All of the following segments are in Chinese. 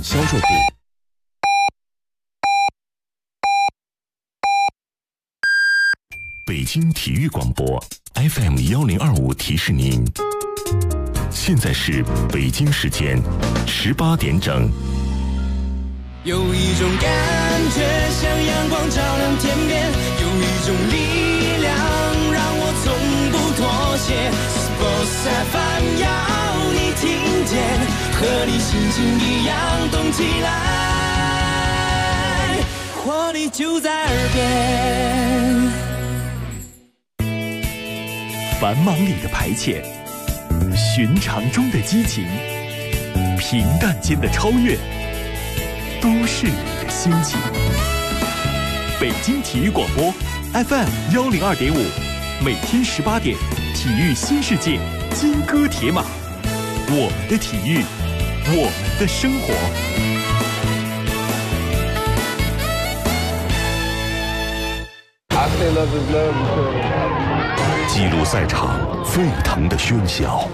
销售部。北京体育广播 FM1025提示您，现在是北京时间18点整。 有一种感觉像阳光照亮天边，有一种力量让我从不妥协。Sports FM 要你听见，和你心情一样动起来，活力就在耳边。 繁忙里的排遣，寻常中的激情，平淡间的超越，都是你的心情。北京体育广播 FM102.5，每天18点，体育新世界，金戈铁马，我们的体育，我们的生活。 记录赛场沸腾的喧嚣，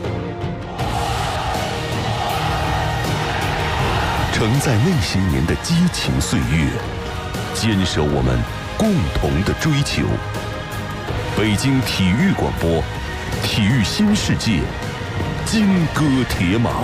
承载那些年的激情岁月，坚守我们共同的追求。北京体育广播，体育新世界，金戈铁马。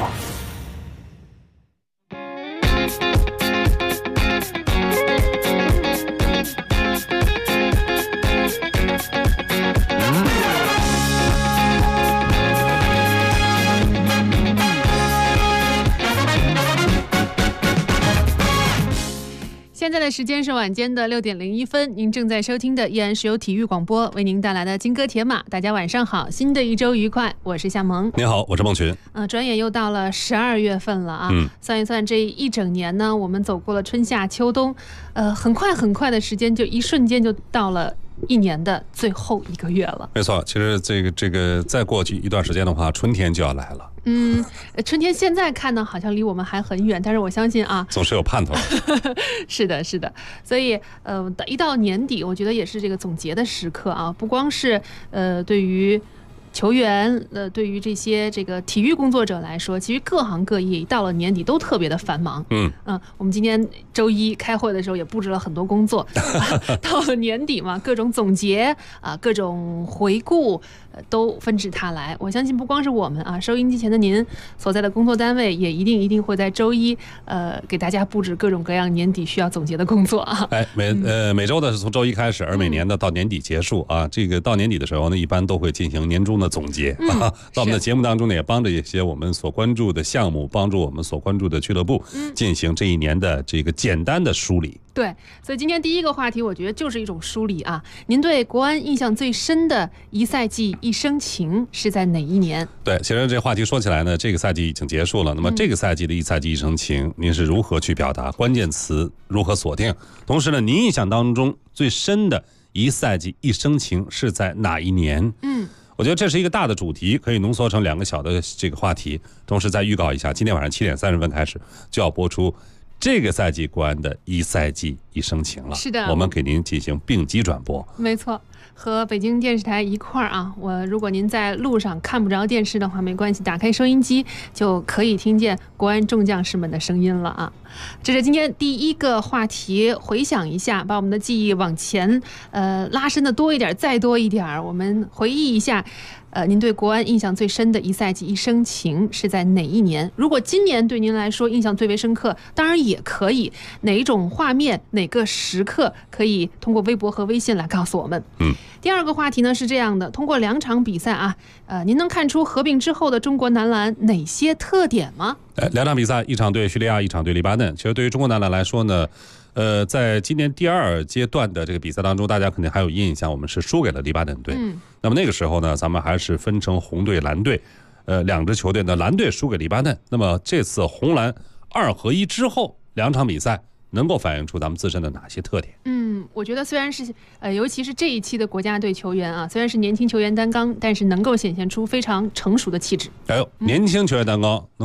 现在的时间是晚间的6点01分，您正在收听的依然是由体育广播为您带来的金戈铁马。大家晚上好，新的一周愉快，我是夏萌。 你好，我是孟群。 转眼又到了12月份了啊，算一算这一整年呢，我们走过了春夏秋冬，很快的时间就一瞬间就到了一年的最后1个月了。 没错，其实这个再过去一段时间的话，春天就要来了。 春天现在看呢，好像离我们还很远，但是我相信啊， 总是有盼头。 是的，所以一到年底，我觉得也是这个总结的时刻啊，不光是对于球员，对于这些这个体育工作者来说，其实各行各业一到了年底都特别的繁忙。我们今天周一开会的时候也布置了很多工作，到了年底嘛，各种总结啊，各种回顾。都纷至沓来，我相信不光是我们啊，收音机前的您所在的工作单位也一定会在周一给大家布置各种各样年底需要总结的工作啊。 每周的是从周一开始，而每年的到年底结束啊。这个到年底的时候呢，一般都会进行年终的总结啊。在我们的节目当中呢，也帮着一些我们所关注的项目，帮助我们所关注的俱乐部进行这一年的这个简单的梳理。 对，所以今天第一个话题，我觉得就是一种梳理啊。您对国安印象最深的一赛季一生情是在哪一年？ 对，其实这话题说起来呢，这个赛季已经结束了。那么这个赛季的一赛季一生情，您是如何去表达？关键词如何锁定？同时呢，您印象当中最深的一赛季一生情是在哪一年？我觉得这是一个大的主题，可以浓缩成2个小的这个话题。同时再预告一下，今天晚上7点30分开始就要播出这个赛季国安的一赛季一生情了。 是的， 我们给您进行并机转播。 没错，和北京电视台一块儿啊。如果您在路上看不着电视的话，没关系，打开收音机就可以听见国安众将士们的声音了啊。这是今天第一个话题，回想一下，把我们的记忆往前拉伸的多一点，再多一点，我们回忆一下。您对国安印象最深的一赛季一生情是在哪一年？如果今年对您来说印象最为深刻，当然也可以。哪一种画面、哪个时刻，可以通过微博和微信来告诉我们。第二个话题呢是这样的：通过2场比赛啊，您能看出合并之后的中国男篮哪些特点吗 ？2场比赛，一场对叙利亚，一场对黎巴嫩。其实对于中国男篮来说呢，在今年第2阶段的这个比赛当中，大家肯定还有印象，我们是输给了黎巴嫩队。那么那个时候呢，咱们还是分成红队、蓝队，2支球队的蓝队输给黎巴嫩。那么这次红蓝2合1之后，2场比赛能够反映出咱们自身的哪些特点？ 我觉得虽然是尤其是这一期的国家队球员啊，虽然是年轻球员担纲，但是能够显现出非常成熟的气质。 年轻球员担纲能够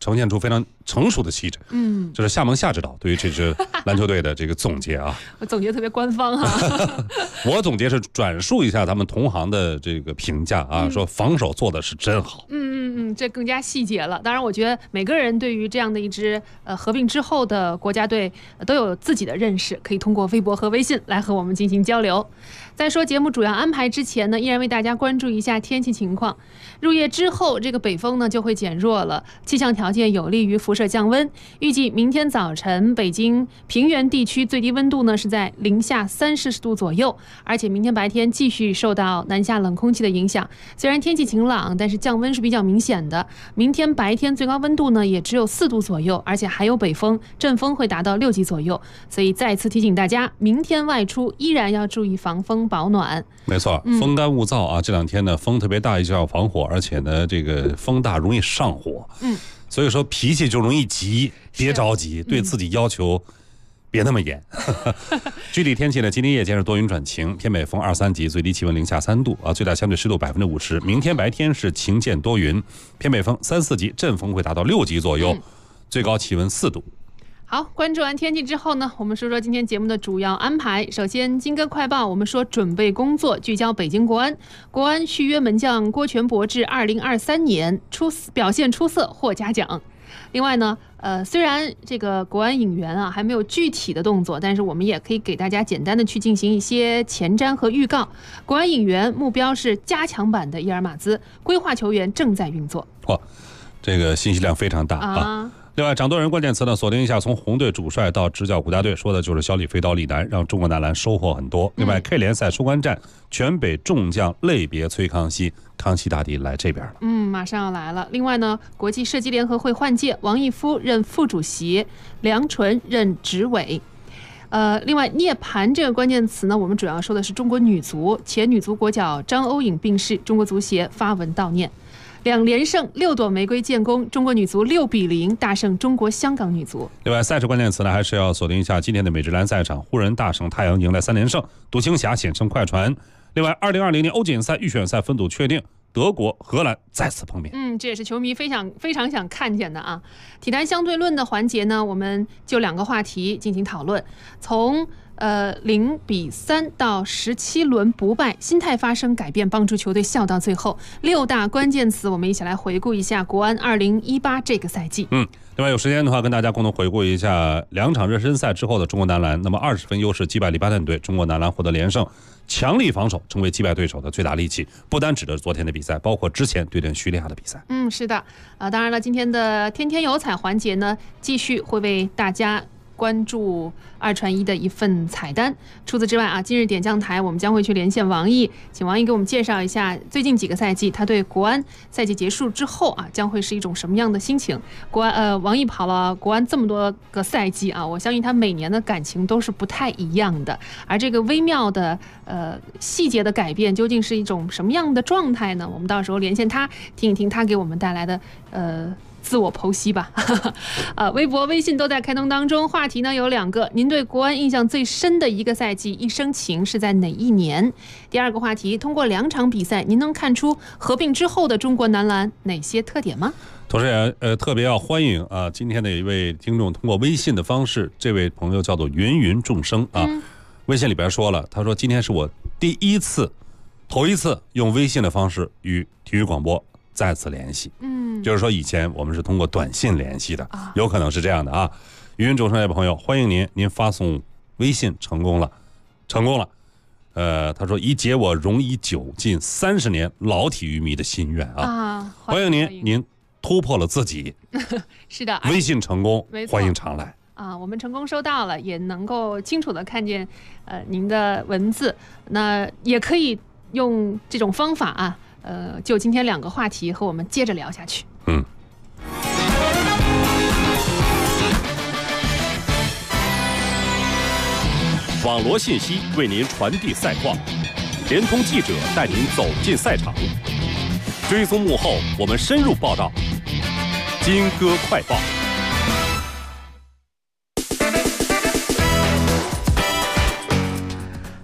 呈现出非常成熟的气质。这是夏蒙夏指导对于这支篮球队的这个总结啊。 我总结特别官方哈。 我总结是转述一下他们同行的这个评价啊，说防守做的是真好。 这更加细节了。当然，我觉得每个人对于这样的一支合并之后的国家队都有自己的认识，可以通过微博和微信来和我们进行交流。在说节目主要安排之前呢，依然为大家关注一下天气情况。入夜之后，这个北风呢就会减弱了，气象条件有利于辐射降温。预计明天早晨北京平原地区最低温度呢是在零下30度左右，而且明天白天继续受到南下冷空气的影响。虽然天气晴朗，但是降温是比较明显的。明天白天最高温度呢也只有4度左右，而且还有北风，阵风会达到6级左右。所以再次提醒大家，明天外出依然要注意防风保暖。 没错，风干物燥啊，这2天呢风特别大，一直要防火，而且呢这个风大容易上火。所以说脾气就容易急，别着急，对自己要求别那么严。具体天气呢，今天夜间是多云转晴，偏北风2、3级，最低气温零下3度啊，最大相对湿度50%。明天白天是晴间多云，偏北风3、4级，阵风会达到6级左右，最高气温4度。 好，关注完天气之后呢，我们说说今天节目的主要安排。首先，金歌快报，我们说准备工作聚焦北京国安。国安续约门将郭全博至2023年表现出色获嘉奖。另外呢，虽然这个国安引援啊还没有具体的动作，但是我们也可以给大家简单的去进行一些前瞻和预告。国安引援目标是加强版的伊尔马兹，规划球员正在运作。 这个信息量非常大啊。另外，掌舵人关键词呢，锁定一下，从红队主帅到执教国家队，说的就是小李飞刀李楠，让中国男篮收获很多。另外，K 联赛收官战，全北众将类别崔康熙，康熙大帝来这边了。 马上要来了。另外呢，国际射击联合会换届，王毅夫任副主席，梁纯任执委。另外，涅槃这个关键词呢，我们主要说的是中国女足，前女足国脚张欧颖病逝，中国足协发文悼念。2连胜，6朵玫瑰建功，中国女足6-0大胜中国香港女足。 另外，赛事关键词呢，还是要锁定一下今天的美职篮赛场，湖人大胜太阳，迎来3连胜，独行侠险胜快船。另外，2020年欧锦赛预选赛分组确定，德国、荷兰再次碰面。 这也是球迷非常想看见的啊。体坛相对论的环节呢，我们就2个话题进行讨论，从0-3到17轮不败，心态发生改变，帮助球队笑到最后。6大关键词，我们一起来回顾一下国安2018这个赛季。 另外有时间的话，跟大家共同回顾一下2场热身赛之后的中国男篮。那么20分优势击败黎巴嫩队，中国男篮获得连胜，强力防守成为击败对手的最大利器。不单指的是昨天的比赛，包括之前对阵叙利亚的比赛。 是的，当然了，今天的天天有彩环节呢，继续会为大家关注2传1的一份彩蛋。除此之外啊，今日点将台我们将会去连线王毅，请王毅给我们介绍一下最近几个赛季他对国安赛季结束之后啊，将会是一种什么样的心情。王毅跑了国安这么多个赛季啊，我相信他每年的感情都是不太一样的。而这个微妙的细节的改变，究竟是一种什么样的状态呢？我们到时候连线他，听一听他给我们带来的自我剖析吧。微博、微信都在开通当中。话题呢有2个，您对国安印象最深的一个赛季一生情是在哪一年？第2个话题，通过2场比赛，您能看出合并之后的中国男篮哪些特点吗？ 同时也特别要欢迎啊，今天的一位听众通过微信的方式，这位朋友叫做芸芸众生啊，微信里边说了，他说今天是我头一次用微信的方式与体育广播再次联系。就是说以前我们是通过短信联系的，有可能是这样的啊。芸芸众生的朋友，欢迎您发送微信成功了。他说已解我容已久近30年老体育迷的心愿啊！欢迎您突破了自己。 是的， 微信成功，欢迎常来。 我们成功收到了，也能够清楚的看见您的文字。那也可以用这种方法啊，就今天2个话题和我们接着聊下去。 网罗信息为您传递赛况，联通记者带您走进赛场，追踪幕后，我们深入报道。金歌快报。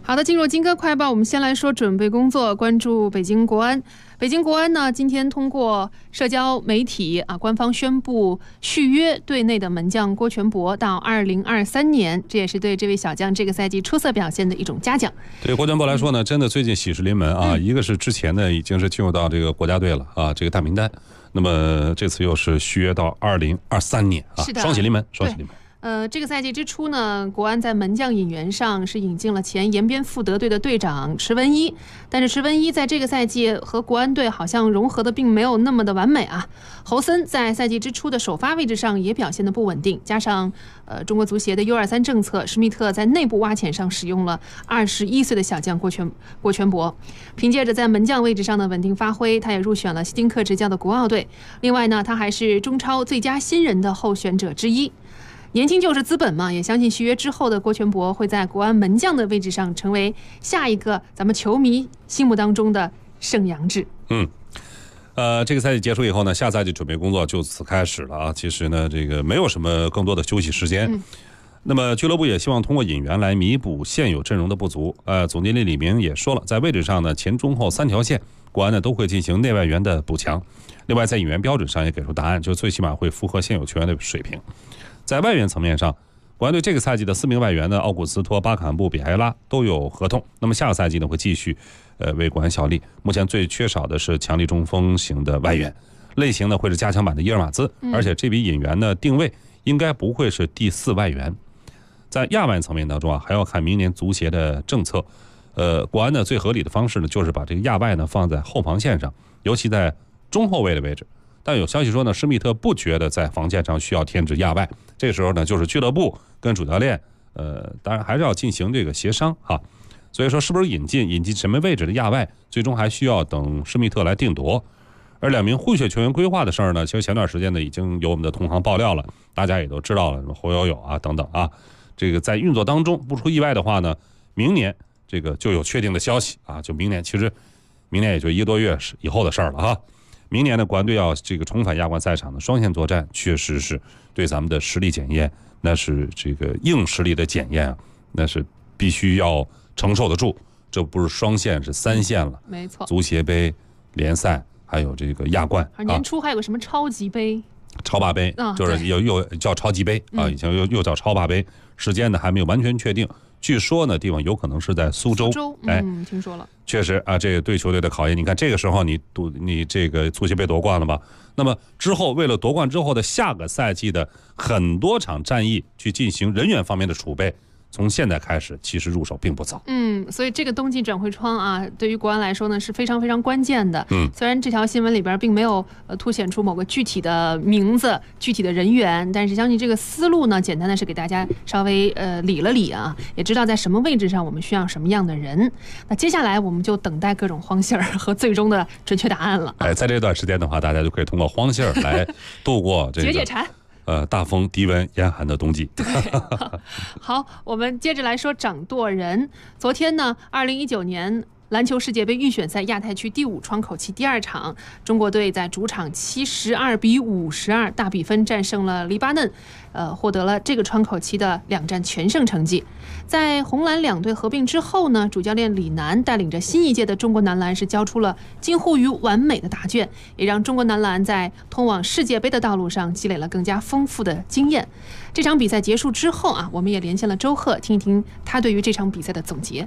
好的，进入金科快报，我们先来说准备工作，关注北京国安。北京国安呢，今天通过社交媒体官方宣布续约队内的门将郭全博到2023年，这也是对这位小将这个赛季出色表现的一种嘉奖。 对郭全博来说呢，真的最近喜事临门啊！一个是之前呢已经是进入到这个国家队了啊，这个大名单。那么这次又是续约到2023年啊，双喜临门，双喜临门。 这个赛季之初呢，国安在门将引援上是引进了前延边富德队的队长池文一，但是池文一在这个赛季和国安队好像融合的并没有那么的完美啊。侯森在赛季之初的首发位置上也表现得不稳定，加上中国足协的 U23 政策，施密特在内部挖潜上使用了21岁的小将郭全博，凭借着在门将位置上的稳定发挥，他也入选了希丁克执教的国奥队。另外呢，他还是中超最佳新人的候选者之一。年轻就是资本嘛，也相信续约之后的郭全博会在国安门将的位置上成为下一个咱们球迷心目当中的盛阳志。 这个赛季结束以后呢，下赛季准备工作就此开始了啊。其实呢，这个没有什么更多的休息时间。那么俱乐部也希望通过引援来弥补现有阵容的不足。总经理李明也说了，在位置上呢，前中后3条线，国安呢都会进行内外援的补强。另外在引援标准上也给出答案，就最起码会符合现有球员的水平。在外援层面上，国安队这个赛季的4名外援呢，奥古斯托、巴坎布、比埃拉都有合同。那么下个赛季呢，会继续为国安效力。目前最缺少的是强力中锋型的外援，类型呢会是加强版的伊尔马兹，而且这笔引援的定位应该不会是第4外援。在亚外层面当中还要看明年足协的政策。国安呢最合理的方式呢，就是把这个亚外呢放在后防线上，尤其在中后卫的位置。但有消息说呢，施密特不觉得在防线上需要添置亚外，这个时候呢，就是俱乐部跟主教练，当然还是要进行这个协商哈。所以说，是不是引进什么位置的亚外，最终还需要等施密特来定夺。而2名混血球员规划的事儿呢，其实前段时间呢已经有我们的同行爆料了，大家也都知道了，什么侯友友啊等等啊，这个在运作当中不出意外的话呢，明年这个就有确定的消息啊，就明年，其实明年也就1个多月以后的事儿了哈。明年的国安队要这个重返亚冠赛场的双线作战，确实是对咱们的实力检验，那是这个硬实力的检验啊，那是必须要承受得住。这不是双线，是3线了。 没错， 足协杯、联赛，还有这个亚冠。 而年初还有个什么超级杯、 超霸杯，就是又叫超级杯啊，以前又叫超霸杯，时间呢还没有完全确定。据说呢，地方有可能是在苏州。 听说了。 确实啊，这个对球队的考验。你看这个时候你这个足协杯夺冠了吧？那么之后为了夺冠之后的下个赛季的很多场战役去进行人员方面的储备，从现在开始其实入手并不早。 所以这个冬季转会窗啊，对于国安来说呢是非常非常关键的。虽然这条新闻里边并没有凸显出某个具体的名字、具体的人员，但是相信这个思路呢，简单的是给大家稍微理了理啊，也知道在什么位置上我们需要什么样的人。那接下来我们就等待各种荒信儿和最终的准确答案了。 在这段时间的话，大家就可以通过荒信儿来度过这个解馋。 大风低温严寒的冬季。 对，好，我们接着来说掌舵人。昨天呢，2019年篮球世界杯预选赛亚太区第5窗口期第2场，中国队在主场72比52大比分战胜了黎巴嫩，获得了这个窗口期的2战全胜成绩。在红蓝2队合并之后呢，主教练李楠带领着新一届的中国男篮是交出了近乎于完美的答卷，也让中国男篮在通往世界杯的道路上积累了更加丰富的经验。这场比赛结束之后啊，我们也连线了周贺，听一听他对于这场比赛的总结。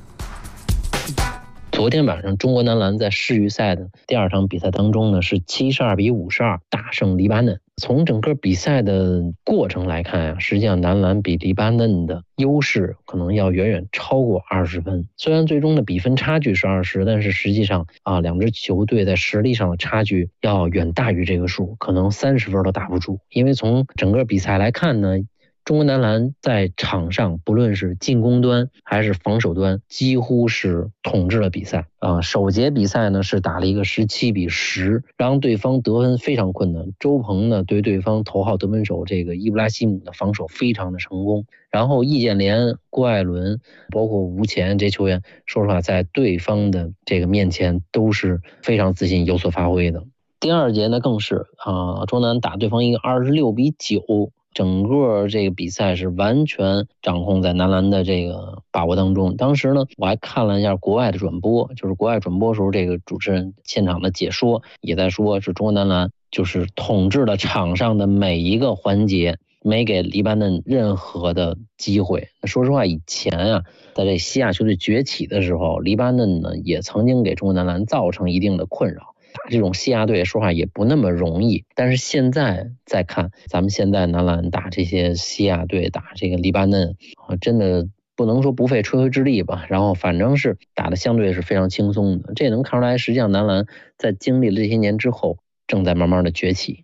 昨天晚上中国男篮在世预赛的第2场比赛当中呢，是72比52大胜黎巴嫩。从整个比赛的过程来看啊，实际上男篮比黎巴嫩的优势可能要远远超过20分。虽然最终的比分差距是20，但是实际上2支球队在实力上的差距要远大于这个数，可能30分都打不住。因为从整个比赛来看呢，中国男篮在场上不论是进攻端还是防守端几乎是统治了比赛首节比赛呢是打了一个17比10，让对方得分非常困难。周鹏呢对对方头号得分手这个伊布拉希姆的防守非常的成功，然后易建联、郭艾伦包括吴前这些球员，说实话在对方的这个面前都是非常自信有所发挥的。第2节呢更是中南打对方一个26比9 整个这个比赛是完全掌控在男篮的这个把握当中。当时呢，我还看了一下国外的转播，就是国外转播时候，这个主持人现场的解说也在说，是中国男篮就是统治了场上的每一个环节，没给黎巴嫩任何的机会。说实话，以前啊，在这西亚球队崛起的时候，黎巴嫩呢也曾经给中国男篮造成一定的困扰。打这种西亚队说话也不那么容易，但是现在再看咱们现在男篮打这些西亚队，打这个黎巴嫩真的不能说不费吹灰之力吧，然后反正是打的相对是非常轻松的。这也能看出来，实际上男篮在经历了这些年之后，正在慢慢的崛起。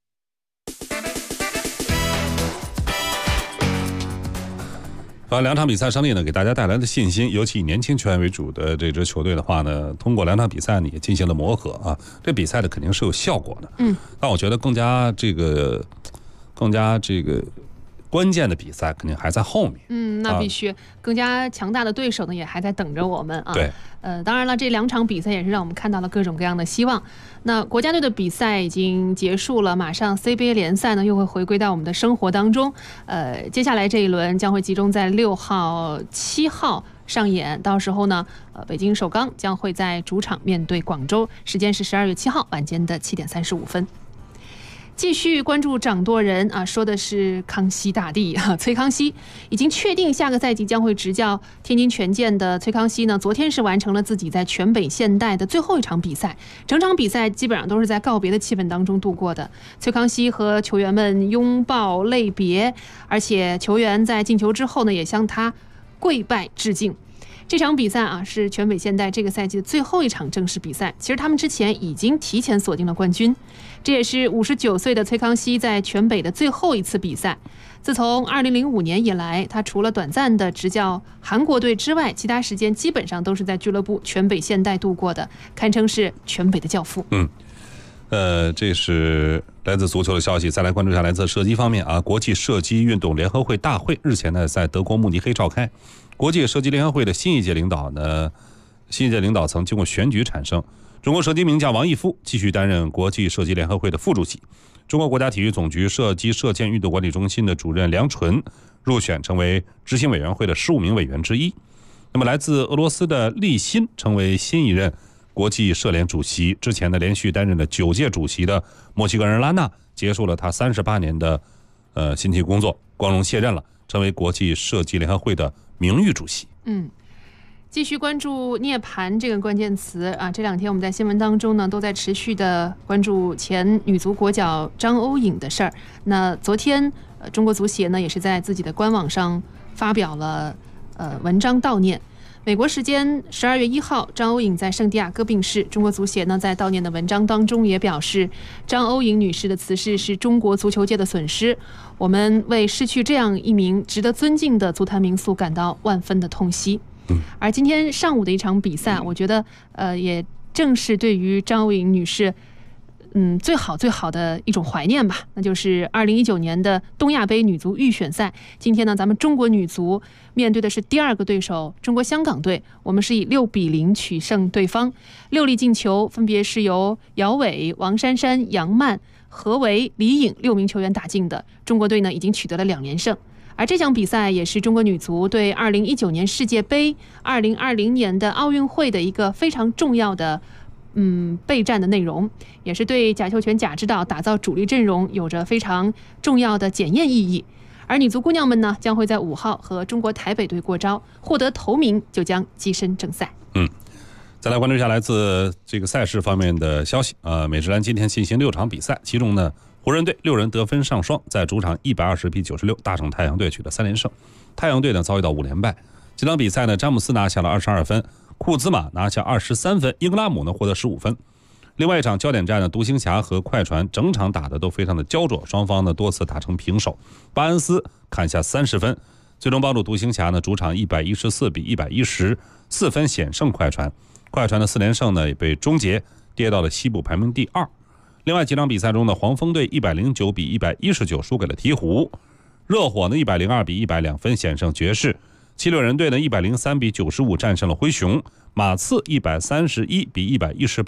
两场比赛胜利呢，给大家带来的信心，尤其以年轻球员为主的这支球队的话呢，通过2场比赛呢也进行了磨合啊，这比赛的肯定是有效果的。但我觉得更加这个关键的比赛肯定还在后面。 那必须，更加强大的对手呢也还在等着我们啊。 对， 当然了，这2场比赛也是让我们看到了各种各样的希望。那国家队的比赛已经结束了，马上 CBA 联赛呢又会回归到我们的生活当中。接下来这一轮将会集中在6号、7号上演，到时候呢，北京首钢将会在主场面对广州，时间是12月7号晚间的7点35分。继续关注掌舵人啊，说的是康熙大帝啊，崔康熙已经确定下个赛季将会执教天津权健的崔康熙呢，昨天是完成了自己在全北现代的最后一场比赛，整场比赛基本上都是在告别的气氛当中度过的。崔康熙和球员们拥抱泪别，而且球员在进球之后呢，也向他跪拜致敬。这场比赛啊，是全北现代这个赛季的最后一场正式比赛。其实他们之前已经提前锁定了冠军，这也是59岁的崔康熙在全北的最后一次比赛。自从2005年以来，他除了短暂的执教韩国队之外，其他时间基本上都是在俱乐部全北现代度过的，堪称是全北的教父。 这是来自足球的消息。再来关注一下来自射击方面啊，国际射击运动联合会大会日前呢在德国慕尼黑召开。国际射击联合会的新一届领导层经过选举产生，中国射击名将王义夫继续担任国际射击联合会的副主席。中国国家体育总局射击射箭运动管理中心的主任梁纯入选成为执行委员会的15名委员之一。那么来自俄罗斯的利辛成为新一任国际射联主席。之前呢连续担任了9届主席的墨西哥人拉纳结束了他38年的辛勤工作，光荣卸任了，成为国际射击联合会的名誉主席。 继续关注涅槃这个关键词啊，这2天我们在新闻当中呢都在持续的关注前女足国脚张欧颖的事儿。那昨天中国足协呢也是在自己的官网上发表了文章悼念。美国时间12月1号，张欧颖在圣地亚哥病逝。中国足协呢在悼念的文章当中也表示，张欧颖女士的辞世是中国足球界的损失，我们为失去这样一名值得尊敬的足坛名宿感到万分的痛惜。而今天上午的一场比赛，我觉得也正是对于张欧颖女士最好的一种怀念吧，那就是2019年的东亚杯女足预选赛。今天呢，咱们中国女足面对的是第2个对手中国香港队，我们是以6-0取胜对方，6粒进球分别是由姚伟、王珊珊、杨曼、何为、李颖6名球员打进的。中国队呢已经取得了2连胜。而这场比赛也是中国女足对2019年世界杯、2020年的奥运会的一个非常重要的备战的内容，也是对贾秀全贾指导打造主力阵容有着非常重要的检验意义。而女足姑娘们呢，将会在5号和中国台北队过招，获得头名就将跻身正赛。 再来关注一下来自这个赛事方面的消息。美职篮今天进行6场比赛，其中呢，湖人队6人得分上双，在主场120比96大胜太阳队，取得3连胜。太阳队呢遭遇到5连败。这场比赛呢，詹姆斯拿下了22分，库兹马拿下23分，英格拉姆呢获得15分。另外一场焦点战呢，独行侠和快船整场打的都非常的焦灼，双方呢多次打成平手。巴恩斯砍下30分，最终帮助独行侠呢主场114比110，4分险胜快船。快船的4连胜呢也被终结，跌到了西部排名第2。另外几场比赛中呢，黄蜂队109比119输给了鹈鹕，热火呢102比102分险胜爵士，七六人队呢103比95战胜了灰熊，马刺131比118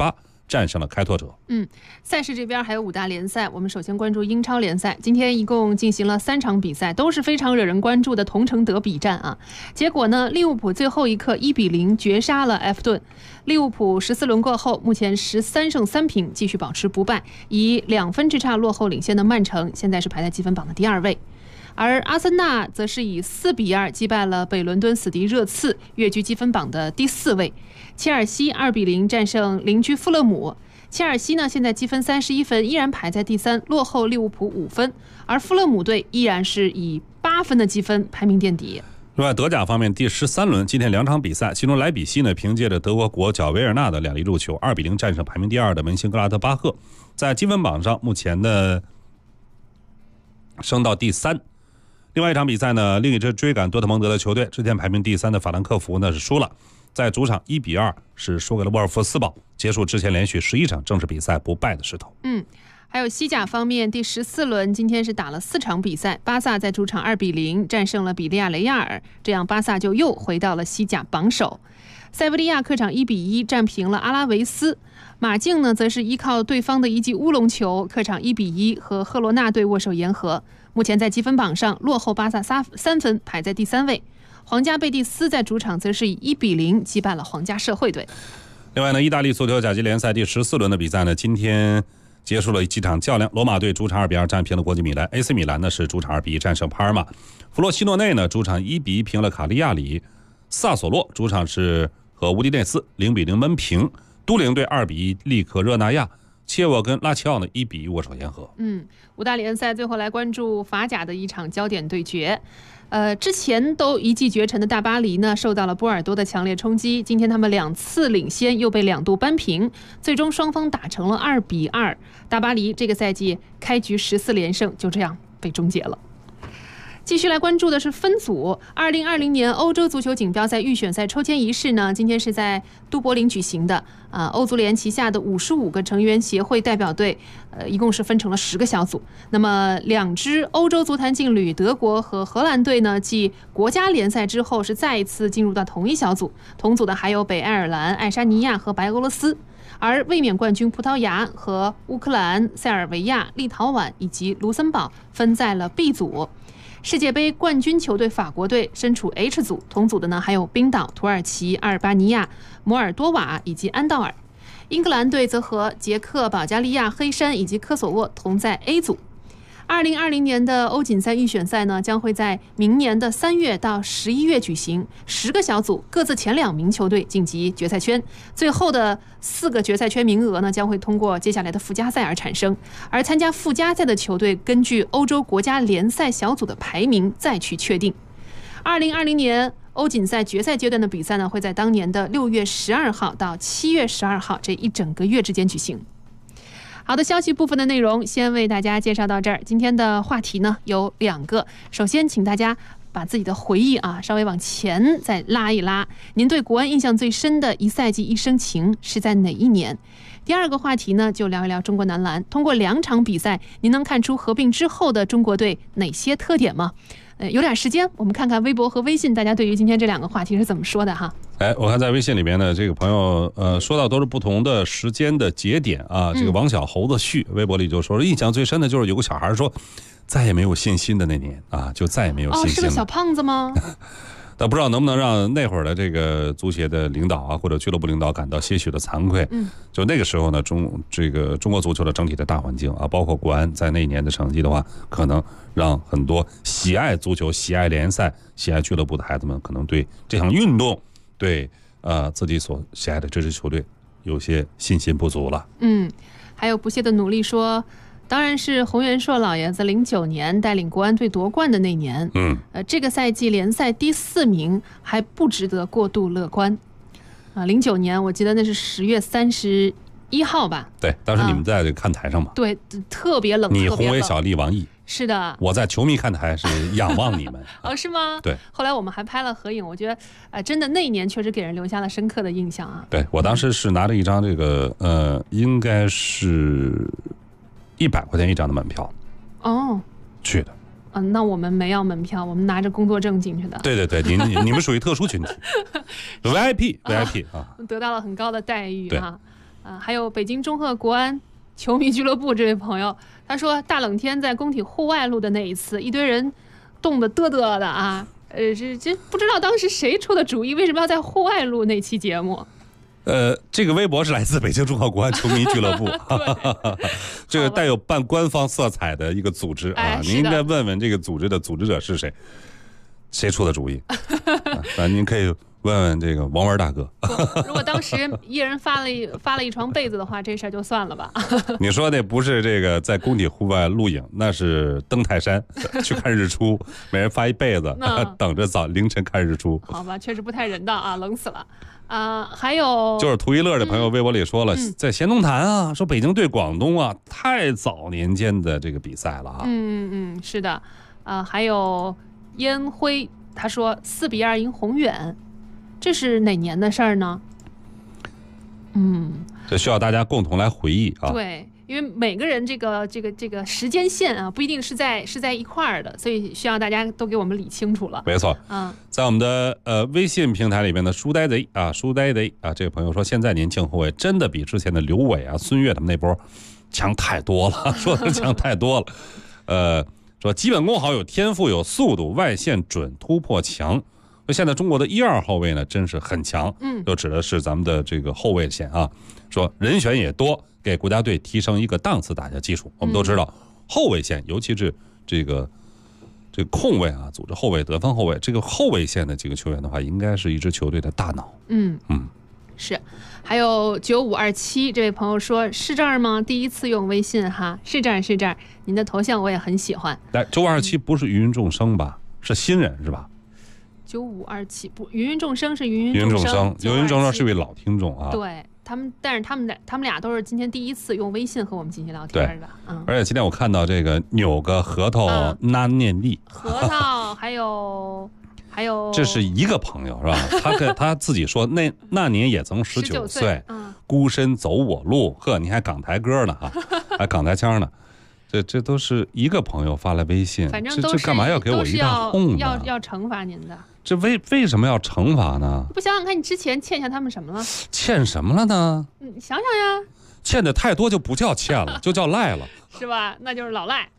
战胜了开拓者。 赛事这边还有5大联赛，我们首先关注英超联赛。今天一共进行了3场比赛，都是非常惹人关注的同城德比战啊。结果呢，利物浦最后一刻1-0绝杀了埃弗顿。利物浦14轮过后，目前13胜3平，继续保持不败，以2分之差落后领先的曼城，现在是排在积分榜的第2位。而阿森纳则是以4-2击败了北伦敦死敌热刺，跃居积分榜的第4位。切尔西2-0战胜邻居富勒姆。切尔西呢，现在积分31分，依然排在第3，落后利物浦5分。而富勒姆队依然是以8分的积分排名垫底。 另外，德甲方面第13轮，今天2场比赛，其中莱比锡呢凭借着德国国脚维尔纳的2粒入球，2-0战胜排名第2的门兴格拉德巴赫，在积分榜上目前呢升到第3。另外一场比赛呢，另一支追赶多特蒙德的球队，之前排名第3的法兰克福呢是输了，在主场1-2是输给了沃尔夫斯堡，结束之前连续11场正式比赛不败的势头。 还有西甲方面，第14轮今天是打了4场比赛，巴萨在主场2-0战胜了比利亚雷亚尔，这样巴萨就又回到了西甲榜首。塞维利亚客场1-1战平了阿拉维斯，马竞呢则是依靠对方的一记乌龙球，客场1-1和赫罗纳队握手言和，目前在积分榜上落后巴萨3分，排在第3位。皇家贝蒂斯在主场则是以1-0击败了皇家社会队。 另外呢，意大利足球甲级联赛第14轮的比赛呢，今天结束了几场较量，罗马队主场2-2战平了国际米兰 ，AC 米兰呢是主场2-1战胜帕尔马，弗洛西诺内呢主场1-1平了卡利亚里，萨索洛主场是和乌迪内斯0-0闷平，都灵队2-1力克热那亚，切沃跟拉齐奥呢1-1握手言和。 5大联赛最后来关注法甲的一场焦点对决。之前都一骑绝尘的大巴黎呢，受到了波尔多的强烈冲击。今天他们2次领先，又被2度扳平，最终双方打成了2-2。大巴黎这个赛季开局14连胜，就这样被终结了。继续来关注的是分组2020年欧洲足球锦标赛预选赛抽签仪式呢，今天是在都柏林举行的。欧足联旗下的55个成员协会代表队，一共是分成了10个小组。那么2支欧洲足坛劲旅德国和荷兰队呢，继国家联赛之后是再一次进入到同一小组。同组的还有北爱尔兰、爱沙尼亚和白俄罗斯。而卫冕冠军葡萄牙和乌克兰、塞尔维亚、立陶宛以及卢森堡分在了 B 组。世界杯冠军球队法国队身处 H 组，同组的呢还有冰岛、土耳其、阿尔巴尼亚、摩尔多瓦以及安道尔。英格兰队则和捷克、保加利亚、黑山以及科索沃同在 A 组。2020年的欧锦赛预选赛呢，将会在明年的3月到11月举行，10个小组各自前2名球队晋级决赛圈，最后的4个决赛圈名额呢，将会通过接下来的附加赛而产生，而参加附加赛的球队根据欧洲国家联赛小组的排名再去确定。2020年欧锦赛决赛阶段的比赛呢，会在当年的6月12号到7月12号这一整个月之间举行。好的，消息部分的内容先为大家介绍到这儿。今天的话题呢有2个，首先请大家把自己的回忆稍微往前再拉一拉，您对国安印象最深的一赛季一生情是在哪一年？第2个话题呢，就聊一聊中国男篮，通过2场比赛，您能看出合并之后的中国队哪些特点吗？有点时间，我们看看微博和微信大家对于今天这2个话题是怎么说的哈。 我看在微信里面呢，这个朋友说到都是不同的时间的节点啊。这个王小猴子旭微博里就说，印象最深的就是有个小孩说再也没有信心的那年啊，就再也没有信心了。 是个小胖子吗？ 但不知道能不能让那会儿的这个足协的领导啊，或者俱乐部领导感到些许的惭愧。就那个时候呢，中国足球的整体的大环境啊，包括国安在那一年的成绩的话，可能让很多喜爱足球、喜爱联赛、喜爱俱乐部的孩子们，可能对这项运动，对自己所喜爱的这支球队有些信心不足了。 还有不懈的努力说，当然是洪元硕老爷子09年带领国安队夺冠的那年。这个赛季联赛第4名还不值得过度乐观09年我记得那是10月31号吧？对， 当时你们在这个看台上嘛？ 对，特别冷。 你洪伟、小丽、王毅。 是的， 我在球迷看台是仰望你们。 是吗？ 对。 后来我们还拍了合影，我觉得真的那一年确实给人留下了深刻的印象啊。 对，我当时是拿着一张这个应该是100块钱一张的门票去的。 那我们没要门票，我们拿着工作证进去的。 对，你们属于特殊群体VIP 啊， 得到了很高的待遇啊。 还有北京中赫国安球迷俱乐部这位朋友，他说大冷天在工体户外录的那一次，一堆人冻得嘚嘚的啊，这不知道当时谁出的主意，为什么要在户外录那期节目？ 这个微博是来自北京中赫国安球迷俱乐部，这个带有半官方色彩的一个组织啊，您应该问问这个组织的组织者是谁，谁出的主意？您可以问问这个王文大哥。 如果当时一人发了一床被子的话，这事儿就算了吧。 你说那不是这个在工体户外录影，那是登泰山去看日出，每人发一被子，等着凌晨看日出。 好吧，确实不太人道啊，冷死了。还有就是图一乐的朋友微博里说了，在闲东坛啊，说北京对广东啊，太早年间的这个比赛了啊。 是的，还有烟灰，他说4-2赢宏远，这是哪年的事儿呢？ 这需要大家共同来回忆啊。 对，因为每个人这个时间线啊，不一定是在一块儿的，所以需要大家都给我们理清楚了。 没错，在我们的微信平台里面的书呆贼啊，这个朋友说，现在年轻后卫真的比之前的刘伟啊、孙悦他们那波强太多了，说的强太多了。说基本功好，有天赋，有速度，外线准，突破强。现在中国的1、2号位呢，真是很强。就指的是咱们的这个后卫线啊。说人选也多，给国家队提升一个档次打下基础。我们都知道，后卫线尤其是这个控卫啊，组织后卫、得分后卫，这个后卫线的几个球员的话，应该是一支球队的大脑。 是。还有9527这位朋友说，是这儿吗？第一次用微信哈，是这儿。您的头像我也很喜欢。 来，9527不是芸芸众生吧？是新人是吧 ？9527不，芸芸众生是芸芸众生，芸芸众生是位老听众啊。 对他们，但是他们俩都是今天第一次用微信和我们进行聊天的。 而且今天我看到这个扭个核桃那念力， 核桃还有， 这是一个朋友是吧？他自己说那年也曾19岁，孤身走我路，呵，你还港台歌呢啊，还港台腔呢。这都是一个朋友发来微信， 反正这干嘛要给我一大哄呢？ 要惩罚您的。 这为什么要惩罚呢？ 不想想看，你之前欠下他们什么了？ 欠什么了呢？ 想想呀。 欠的太多就不叫欠了，就叫赖了， 是吧？那就是老赖。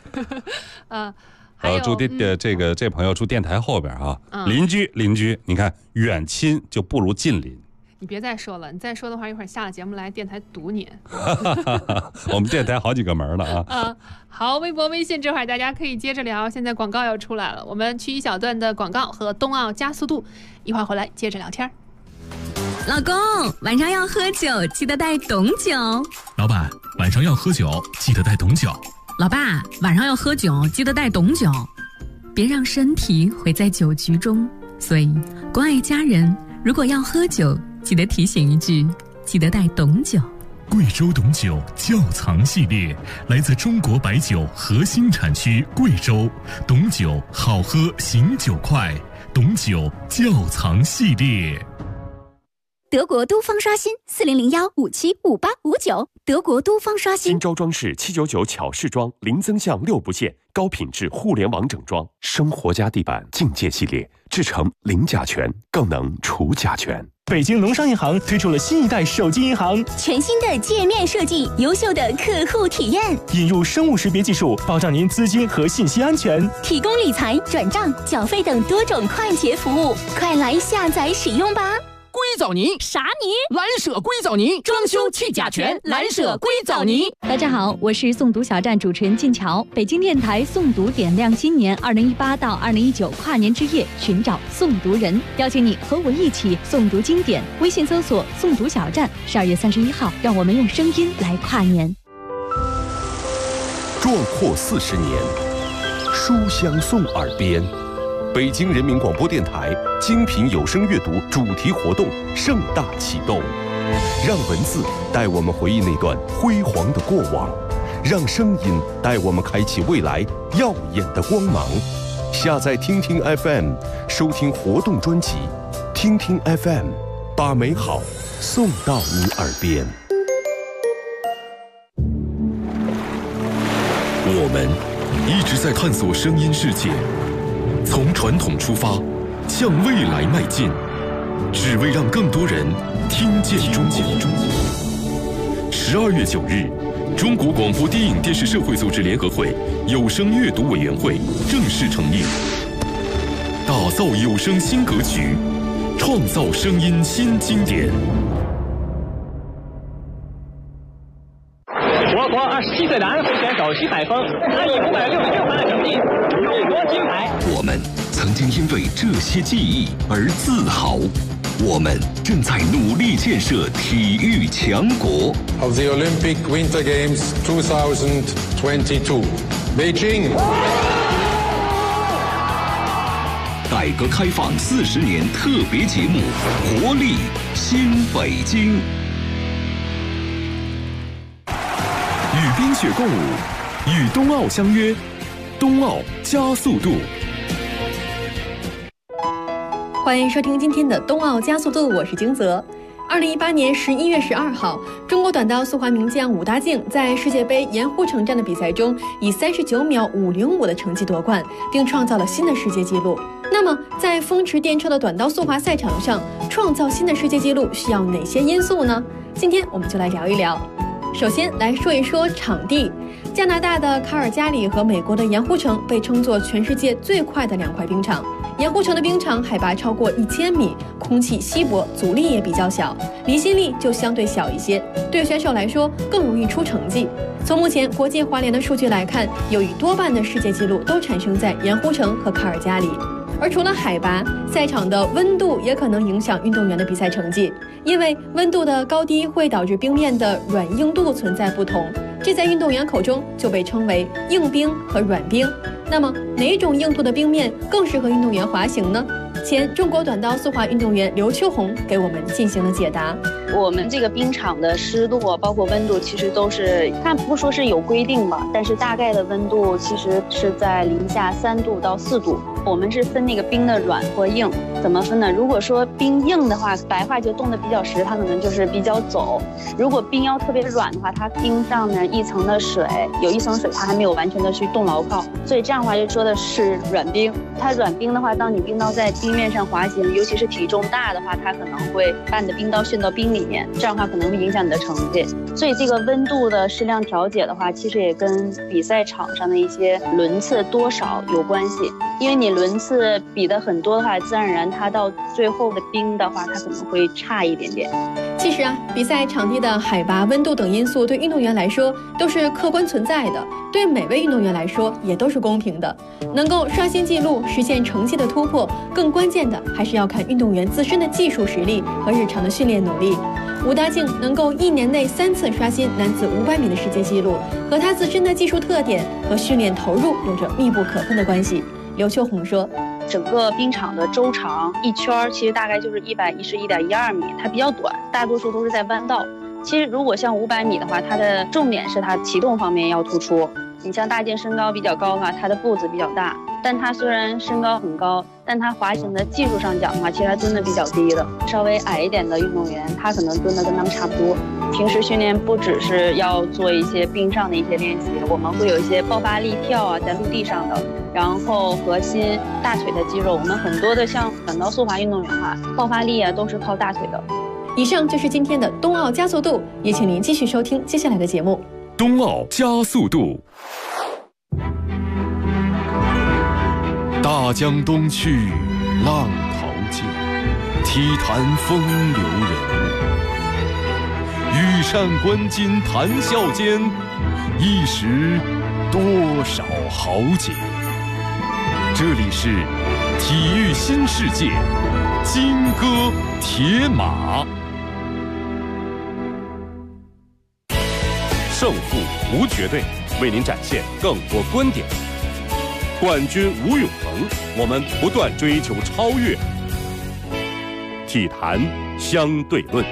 住这朋友住电台后边啊，邻居，你看远亲就不如近邻。 你别再说了，你再说的话，一会儿下了节目来电台堵你。 我们电台好几个门了啊。 好，微博、微信这会儿大家可以接着聊。现在广告要出来了，我们去一小段的广告和冬奥加速度，一会儿回来接着聊天。 老公，晚上要喝酒，记得带懂酒。 老板，晚上要喝酒，记得带懂酒。 老爸，晚上要喝酒，记得带懂酒。别让身体毁在酒局中。所以，关爱家人，如果要喝酒，记得提醒一句，记得带懂酒。 贵州董酒窖藏系列，来自中国白酒核心产区贵州，董酒好喝醒酒快，董酒窖藏系列。 德国都方刷新4001575859，德国都方刷新。 新招装饰799巧饰装，零增项6不限，高品质互联网整装。生活家地板境界系列，制成零甲醛，更能除甲醛。 北京农商银行推出了新一代手机银行， 全新的界面设计，优秀的客户体验， 引入生物识别技术，保障您资金和信息安全， 提供理财、转账、缴费等多种快捷服务，快来下载使用吧！ 硅藻泥啥泥？ 蓝舍硅藻泥，装修去甲醛，蓝舍硅藻泥。 大家好，我是诵读小站主持人静乔。北京电台诵读点亮今年2018到2019跨年之夜，寻找诵读人，邀请你和我一起诵读经典。微信搜索诵读小站，12月31号，让我们用声音来跨年。 壮阔40年，书香送耳边。北京人民广播电台精品有声阅读主题活动盛大启动，让文字带我们回忆那段辉煌的过往，让声音带我们开启未来耀眼的光芒。下载听听 FM， 收听活动专辑，听听 FM， 把美好送到你耳边。我们一直在探索声音世界，从传统出发，向未来迈进，只为让更多人听见中国。 12月9日，中国广播电影电视社会组织联合会有声阅读委员会正式成立，打造有声新格局，创造声音新经典。 我国27岁的安徽选手徐海峰，他以566分的成绩勇夺金牌。 我们曾经因为这些记忆而自豪。我们正在努力建设体育强国。 Of the Olympic Winter Games 2022, Beijing。 改革开放40年特别节目《活力新北京》。 与冰雪共舞，与冬奥相约，冬奥加速度。 欢迎收听今天的冬奥加速度，我是金泽。2018年11月12号，中国短道速滑名将武大靖在世界杯盐湖城站的比赛中，以39秒505的成绩夺冠，并创造了新的世界纪录。那么，在风驰电掣的短道速滑赛场上，创造新的世界纪录需要哪些因素呢？今天我们就来聊一聊。首先来说一说场地。加拿大的卡尔加里和美国的盐湖城被称作全世界最快的2块冰场。盐湖城的冰场海拔超过1000米，空气稀薄，阻力也比较小，离心力就相对小一些，对选手来说更容易出成绩。从目前国际滑联的数据来看，有一多半的世界纪录都产生在盐湖城和卡尔加里。而除了海拔，赛场的温度也可能影响运动员的比赛成绩，因为温度的高低会导致冰面的软硬度存在不同，这在运动员口中就被称为硬冰和软冰。那么哪种硬度的冰面更适合运动员滑行呢？前中国短道速滑运动员刘秋红给我们进行了解答。 我们这个冰场的湿度包括温度其实都是，但不说是有规定吧，但是大概的温度其实是在零下3度到4度。我们是分那个冰的软或硬，怎么分呢？如果说冰硬的话，白话就冻得比较实，它可能就是比较走；如果冰要特别软的话，它冰上面一层的水，有一层水它还没有完全的去冻牢靠，所以这样的话就说的是软冰。它软冰的话，当你冰刀在冰面上滑行，尤其是体重大的话，它可能会把你的冰刀陷到冰里面，这样的话可能会影响你的成绩。所以这个温度的适量调节的话，其实也跟比赛场上的一些轮次多少有关系，因为你轮次比的很多的话，自然而然它到最后的冰的话，它可能会差一点点。 其实比赛场地的海拔、温度等因素对运动员来说都是客观存在的，对每位运动员来说也都是公平的。能够刷新纪录、实现成绩的突破，更关键的还是要看运动员自身的技术实力和日常的训练努力。武大靖能够1年内3次刷新男子500米的世界纪录，和他自身的技术特点和训练投入有着密不可分的关系。刘秋红说， 整个冰场的周长一圈其实大概就是111.12米，它比较短，大多数都是在弯道。其实如果像500米的话，它的重点是它启动方面要突出。你像大靖身高比较高的话，他的步子比较大，但他虽然身高很高，但他滑行的技术上讲的话，其实他蹲的比较低的。稍微矮一点的运动员，他可能蹲的跟他们差不多。平时训练不只是要做一些冰上的一些练习，我们会有一些爆发力跳在陆地上的，然后核心、大腿的肌肉，我们很多的像短道速滑运动员的话，爆发力都是靠大腿的。 以上就是今天的冬奥加速度，也请您继续收听接下来的节目。 冬奥加速度。大江东去，浪淘尽，体坛风流人物。羽扇纶巾谈笑间，一时多少豪杰。这里是体育新世界，金戈铁马。 胜负无绝对，为您展现更多观点。冠军无永恒，我们不断追求超越。体坛相对论。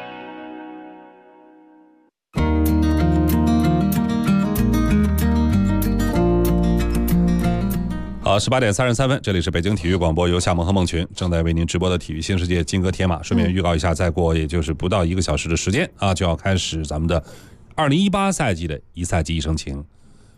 好，18点33分，这里是北京体育广播，由夏萌和孟群正在为您直播的体育新世界金戈铁马。顺便预告一下，再过也就是不到1个小时的时间就要开始咱们的2018赛季的一赛季一生情。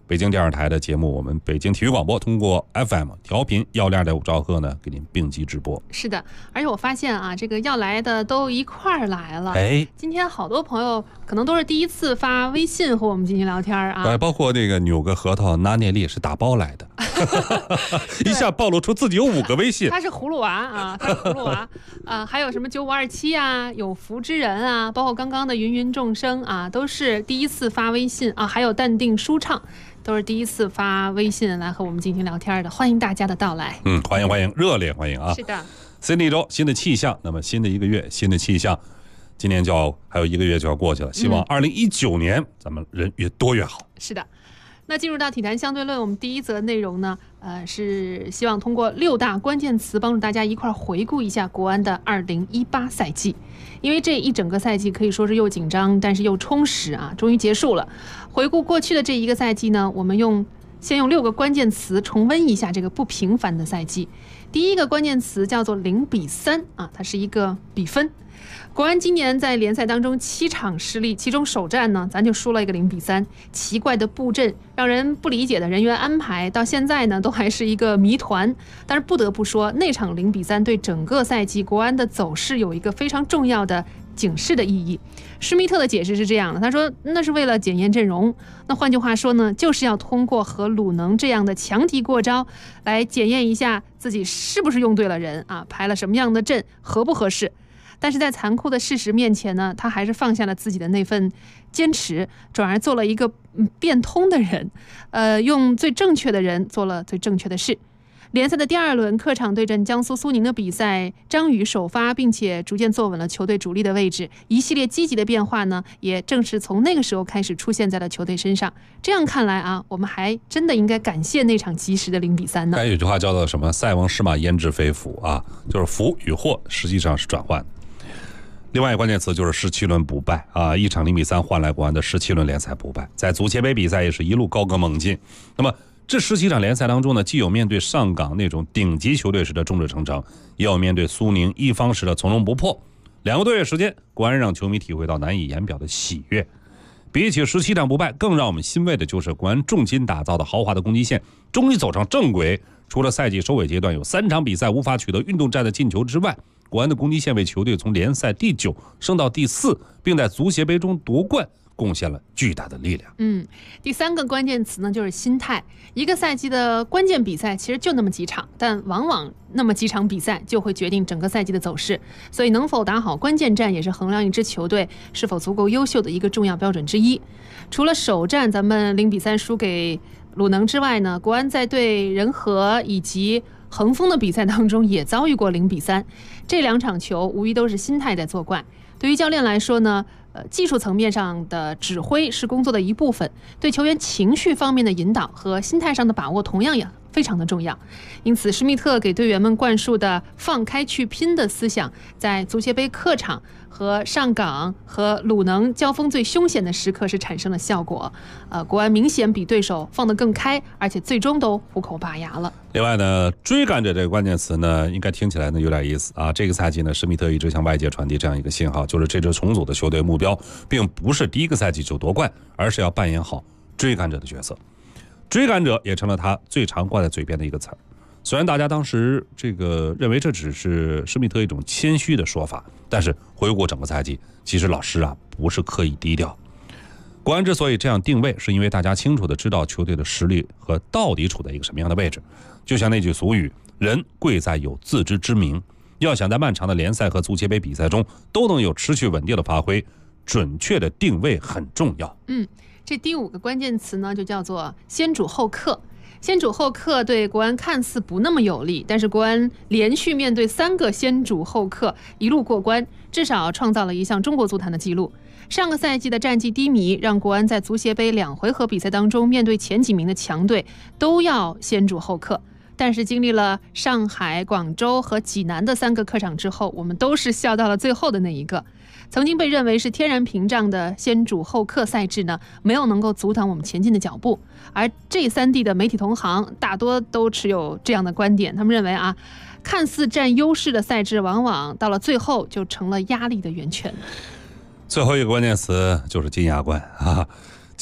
北京电视台的节目，我们北京体育广播通过 FM 调频102.5兆赫呢，给您并机直播。 是的，而且我发现啊，这个要来的都一块儿来了。今天好多朋友可能都是第一次发微信和我们进行聊天啊。 包括那个扭个核桃拿捏力是打包来的，一下暴露出自己有5个微信。 他是葫芦娃啊，他是葫芦娃啊，还有什么9527啊，有福之人啊，包括刚刚的芸芸众生啊，都是第一次发微信啊，还有淡定舒畅。都是第一次发微信来和我们进行聊天的，欢迎大家的到来。 欢迎，热烈欢迎啊！ 是的， 新的一周，新的气象，那么新的一个月，新的气象，今年还有1个月就要过去了，希望2019年咱们人越多越好。 是的。那进入到体坛相对论，我们第一则内容呢，是希望通过6大关键词帮助大家一块回顾一下国安的2018赛季，因为这一整个赛季可以说是又紧张但是又充实啊，终于结束了。回顾过去的这一个赛季呢，我们先用6个关键词重温一下这个不平凡的赛季。第一个关键词叫做0-3啊，它是一个比分。国安今年在联赛当中7场失利，其中首战呢，咱就输了一个0-3。奇怪的布阵，让人不理解的人员安排，到现在呢都还是一个谜团。但是不得不说，那场0-3对整个赛季国安的走势有一个非常重要的警示的意义。施密特的解释是这样的，他说那是为了检验阵容。那换句话说呢，就是要通过和鲁能这样的强敌过招，来检验一下自己是不是用对了人啊，排了什么样的阵，合不合适。但是在残酷的事实面前呢，他还是放下了自己的那份坚持，转而做了一个变通的人，用最正确的人做了最正确的事。联赛的第2轮客场对阵江苏苏宁的比赛，张宇首发，并且逐渐坐稳了球队主力的位置，一系列积极的变化呢，也正是从那个时候开始出现在了球队身上。这样看来啊，我们还真的应该感谢那场及时的0-3呢。 有句话叫做什么？塞翁失马焉知非福啊，就是福与祸实际上是转换的。另外一个关键词就是17轮不败啊，一场0-3换来国安的17轮联赛不败，在足协杯比赛也是一路高歌猛进。那么这17场联赛当中呢，既有面对上港那种顶级球队时的众志成城，也有面对苏宁一方时的从容不迫。2个多月时间，国安让球迷体会到难以言表的喜悦。比起17场不败，更让我们欣慰的就是国安重金打造的豪华的攻击线终于走上正轨。除了赛季收尾阶段有3场比赛无法取得运动战的进球之外，国安的攻击线为球队从联赛第9升到第4，并在足协杯中夺冠贡献了巨大的力量。 第3个关键词呢就是心态。一个赛季的关键比赛其实就那么几场，但往往那么几场比赛就会决定整个赛季的走势，所以能否打好关键战也是衡量一支球队是否足够优秀的一个重要标准之一。除了首战咱们0-3输给鲁能之外呢，国安在对仁和以及恒丰的比赛当中也遭遇过0-3，这2场球无疑都是心态在作怪。对于教练来说呢，技术层面上的指挥是工作的一部分，对球员情绪方面的引导和心态上的把握同样也非常的重要。因此施密特给队员们灌输的放开去拼的思想，在足协杯客场和上港和鲁能交锋最凶险的时刻是产生了效果。国安明显比对手放得更开，而且最终都虎口拔牙了。 另外呢，追赶着这个关键词呢，应该听起来呢有点意思啊。这个赛季呢，施密特一直向外界传递这样一个信号，就是这支重组的球队目标并不是第1个赛季就夺冠，而是要扮演好追赶者的角色。追赶者也成了他最常挂在嘴边的一个词儿。虽然大家当时认为这只是施密特一种谦虚的说法，但是回顾整个赛季，其实老施啊不是刻意低调。国安之所以这样定位，是因为大家清楚的知道球队的实力和到底处在一个什么样的位置。就像那句俗语，人贵在有自知之明。要想在漫长的联赛和足协杯比赛中都能有持续稳定的发挥，准确的定位很重要。 这第5个关键词呢，就叫做先主后客。先主后客对国安看似不那么有利，但是国安连续面对3个先主后客一路过关，至少创造了一项中国足坛的记录。上个赛季的战绩低迷，让国安在足协杯2回合比赛当中面对前几名的强队都要先主后客。但是经历了上海、广州和济南的3个客场之后，我们都是笑到了最后的那一个。曾经被认为是天然屏障的先主后客赛制呢，没有能够阻挡我们前进的脚步。而这3地的媒体同行大多都持有这样的观点，他们认为啊，看似占优势的赛制，往往到了最后就成了压力的源泉。 最后一个关键词就是金牙冠啊。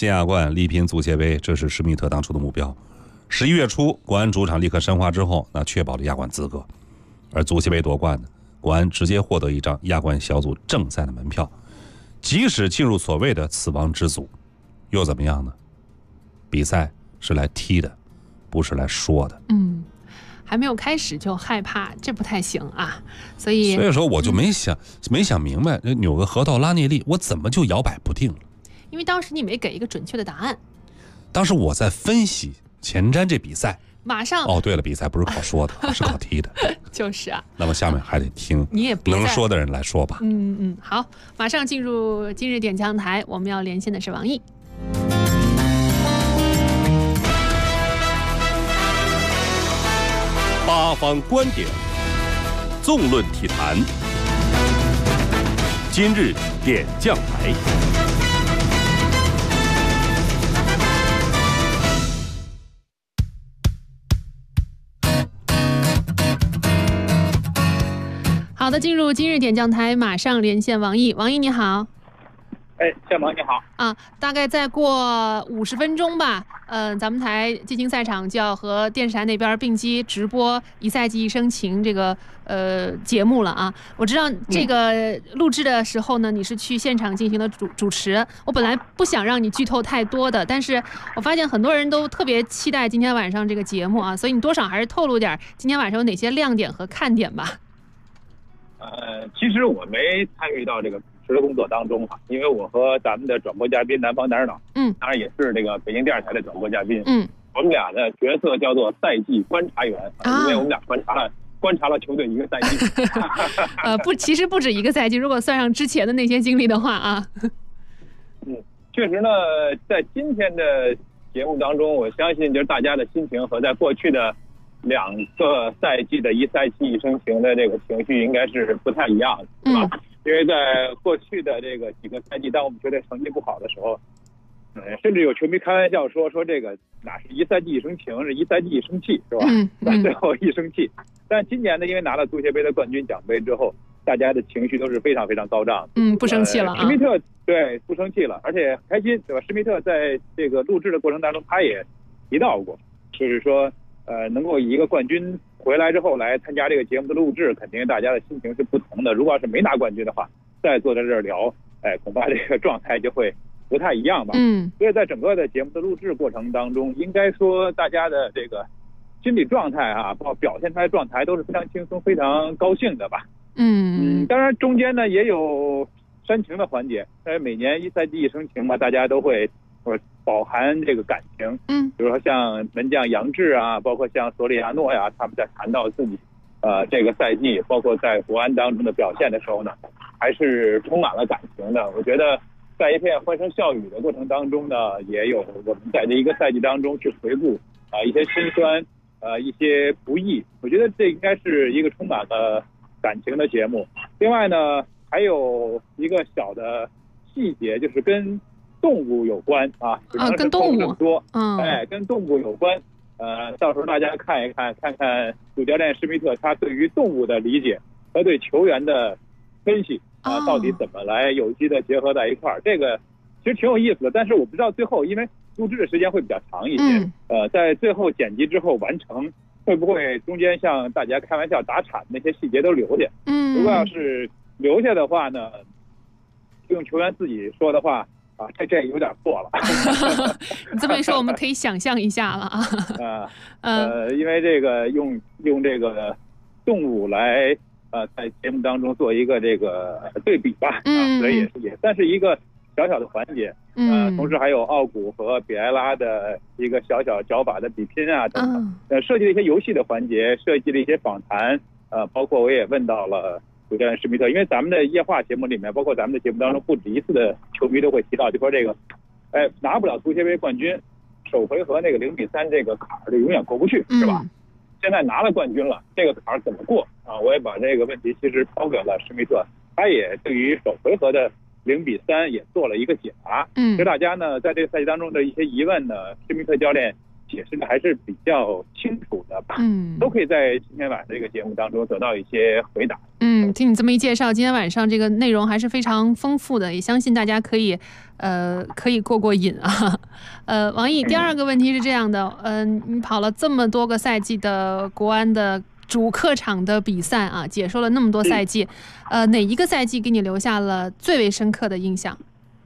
进亚冠力拼足协杯，这是施密特当初的目标。11月初，国安主场立刻申花之后，那确保了亚冠资格。而足协杯夺冠的国安直接获得一张亚冠小组正赛的门票，即使进入所谓的死亡之组，又怎么样呢？比赛是来踢的，不是来说的。 还没有开始就害怕，这不太行啊。所以说我就没想明白，纽个核桃拉涅利，我怎么就摇摆不定了？ 因为当时你没给一个准确的答案。 当时我在分析前瞻这比赛， 马上对了，比赛不是考说的，是考踢的。 就是啊。 那么下面还得听你也能说的人来说吧。 好，马上进入今日点将台，我们要连线的是王毅。 八方观点，纵论体坛，今日点将台。 好的，进入今日点将台，马上连线王毅。王毅你好。 向萌你好啊，大概再过50分钟吧，咱们台进行赛场就要和电视台那边并机直播一赛季一生情这个节目了啊。我知道这个录制的时候呢，你是去现场进行了主持。我本来不想让你剧透太多的，但是我发现很多人都特别期待今天晚上这个节目啊，所以你多少还是透露点今天晚上有哪些亮点和看点吧。 其实我没参与到这个主持的工作当中因为我和咱们的转播嘉宾南方男人党，当然也是这个北京电视台的转播嘉宾，我们俩的角色叫做赛季观察员，因为我们俩观察了球队一个赛季。 其实不止一个赛季，如果算上之前的那些经历的话啊。 确实呢，在今天的节目当中，我相信就是大家的心情和在过去的2个赛季的一赛季一生情的这个情绪应该是不太一样的，是吧？因为在过去的这个几个赛季，当我们觉得成绩不好的时候，甚至有球迷开玩笑说这个哪是一赛季一生情，是一赛季一生气，是吧？但最后一生气。但今年呢，因为拿了足协杯的冠军奖杯之后，大家的情绪都是非常非常高涨。 不生气了啊。 施密特对不生气了，而且开心，对吧？施密特在这个录制的过程当中，他也提到过，就是说能够以一个冠军回来之后来参加这个节目的录制，肯定大家的心情是不同的。如果要是没拿冠军的话，再坐在这儿聊，恐怕这个状态就会不太一样吧。所以在整个的节目的录制过程当中，应该说大家的这个心理状态包括表现出来的状态都是非常轻松、非常高兴的吧。当然中间呢也有煽情的环节，每年一赛季一生情嘛，大家都会饱含这个感情，比如说像门将杨志包括像索里亚诺他们在谈到自己这个赛季，包括在国安当中的表现的时候呢，还是充满了感情的。我觉得在一片欢声笑语的过程当中呢，也有我们在这一个赛季当中去回顾一些辛酸一些不易，我觉得这应该是一个充满了感情的节目。另外呢，还有一个小的细节，就是跟动物有关跟动物多，跟动物有关。到时候大家看看主教练施密特他对于动物的理解和对球员的分析到底怎么来有机的结合在一块儿，这个其实挺有意思的。但是我不知道最后，因为录制的时间会比较长一些，在最后剪辑之后完成，会不会中间像大家开玩笑打岔那些细节都留下？如果要是留下的话呢，用球员自己说的话。这有点过了。 你这么一说，我们可以想象一下了因为这个用这个动物来在节目当中做一个这个对比吧，所以也算是一个小小的环节。同时还有奥古和比埃拉的一个小小脚法的比拼等等，设计了一些游戏的环节，设计了一些访谈，包括我也问到了主教练施密特，因为咱们的夜话节目里面，包括咱们的节目当中，不止一次的球迷都会提到，就说这个，拿不了足协杯冠军，首回合那个0-3这个坎儿就永远过不去，是吧？现在拿了冠军了，这个坎儿怎么过我也把这个问题其实抛给了施密特，他也对于首回合的0-3也做了一个解答。所以大家呢在这个赛季当中的一些疑问呢，施密特教练解释的还是比较清楚的吧，都可以在今天晚上这个节目当中得到一些回答。 听你这么一介绍，今天晚上这个内容还是非常丰富的，也相信大家可以过瘾啊。王毅，第二个问题是这样的，你跑了这么多个赛季的国安的主客场的比赛啊，解说了那么多赛季，哪一个赛季给你留下了最为深刻的印象？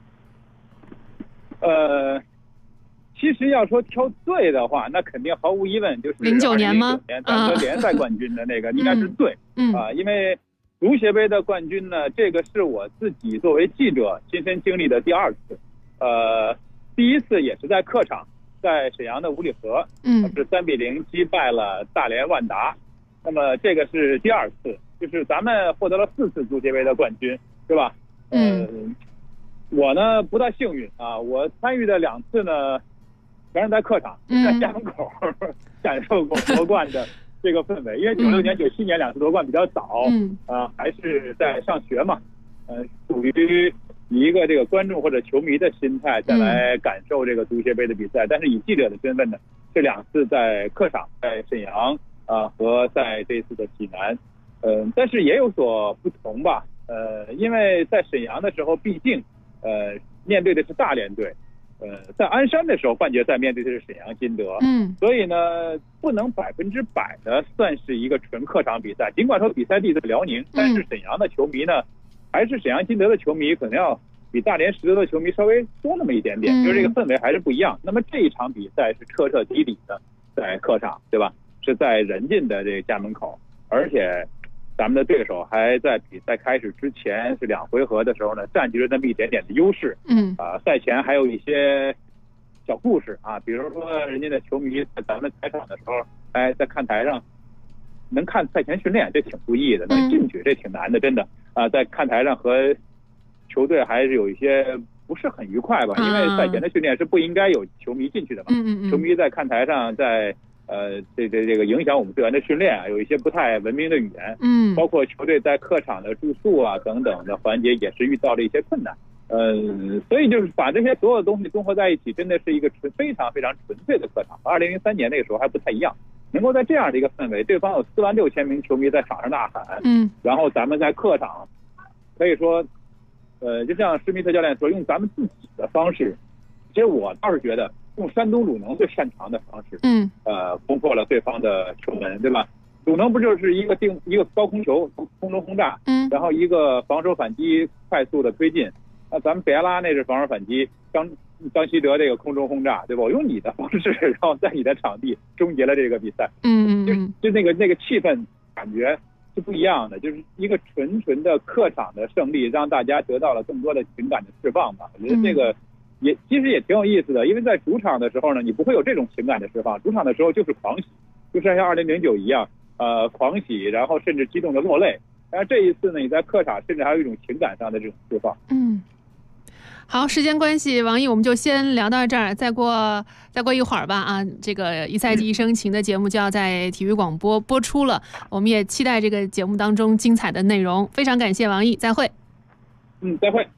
其实要说挑最的话，那肯定毫无疑问就是 09年吗？ 咱们联赛冠军的那个应该是最因为足协杯的冠军呢，这个是我自己作为记者亲身经历的第二次，第一次也是在客场，在沈阳的五里河，是3-0击败了大连万达。那么这个是第二次，就是咱们获得了4次足协杯的冠军，对吧？我呢不大幸运啊，我参与的2次呢，全是在客场，在家门口感受过夺冠的这个氛围。因为96年、97年2次夺冠比较早，还是在上学嘛，属于一个这个观众或者球迷的心态再来感受这个足协杯的比赛。但是以记者的身份呢，这2次在客场，在沈阳和在这次的济南，但是也有所不同吧。因为在沈阳的时候，毕竟面对的是大连队，在鞍山的时候半决赛面对的是沈阳金德，所以呢不能100%的算是一个纯客场比赛。尽管说比赛地在辽宁，但是沈阳的球迷呢，还是沈阳金德的球迷可能要比大连实德的球迷稍微多那么一点点，就是这个氛围还是不一样。那么这一场比赛是彻彻底底的在客场，对吧？是在人家的这个家门口，而且咱们的对手还在比赛开始之前是2回合的时候呢，占据了那么一点点的优势。赛前还有一些小故事啊，比如说人家的球迷在咱们开场的时候，在看台上能看赛前训练，这挺不易的，能进去这挺难的，真的在看台上和球队还是有一些不是很愉快吧，因为赛前的训练是不应该有球迷进去的嘛。球迷在看台上在这个影响我们队员的训练啊，有一些不太文明的语言，包括球队在客场的住宿啊等等的环节也是遇到了一些困难，所以就是把这些所有的东西综合在一起，真的是一个非常非常纯粹的客场。2003年那个时候还不太一样，能够在这样的一个氛围，对方有46000名球迷在场上呐喊，然后咱们在客场可以说，就像施密特教练说，用咱们自己的方式，其实我倒是觉得用山东鲁能最擅长的方式，攻破了对方的球门，对吧？鲁能不就是一个高空球空中轰炸，然后一个防守反击快速的推进，咱们别拉那是防守反击，张稀哲这个空中轰炸，对吧？我用你的方式，然后在你的场地终结了这个比赛，就那个气氛感觉是不一样的，就是一个纯的客场的胜利，让大家得到了更多的情感的释放吧。我觉得这个其实也挺有意思的，因为在主场的时候呢，你不会有这种情感的释放，主场的时候就是狂喜，就是像2009一样，狂喜，然后甚至激动的落泪。但是这一次呢，你在客场甚至还有一种情感上的这种释放。 好，时间关系，王毅，我们就先聊到这儿，再过一会儿吧啊，这个一赛季一生情的节目就要在体育广播播出了，我们也期待这个节目当中精彩的内容。非常感谢王毅，再会。 再会。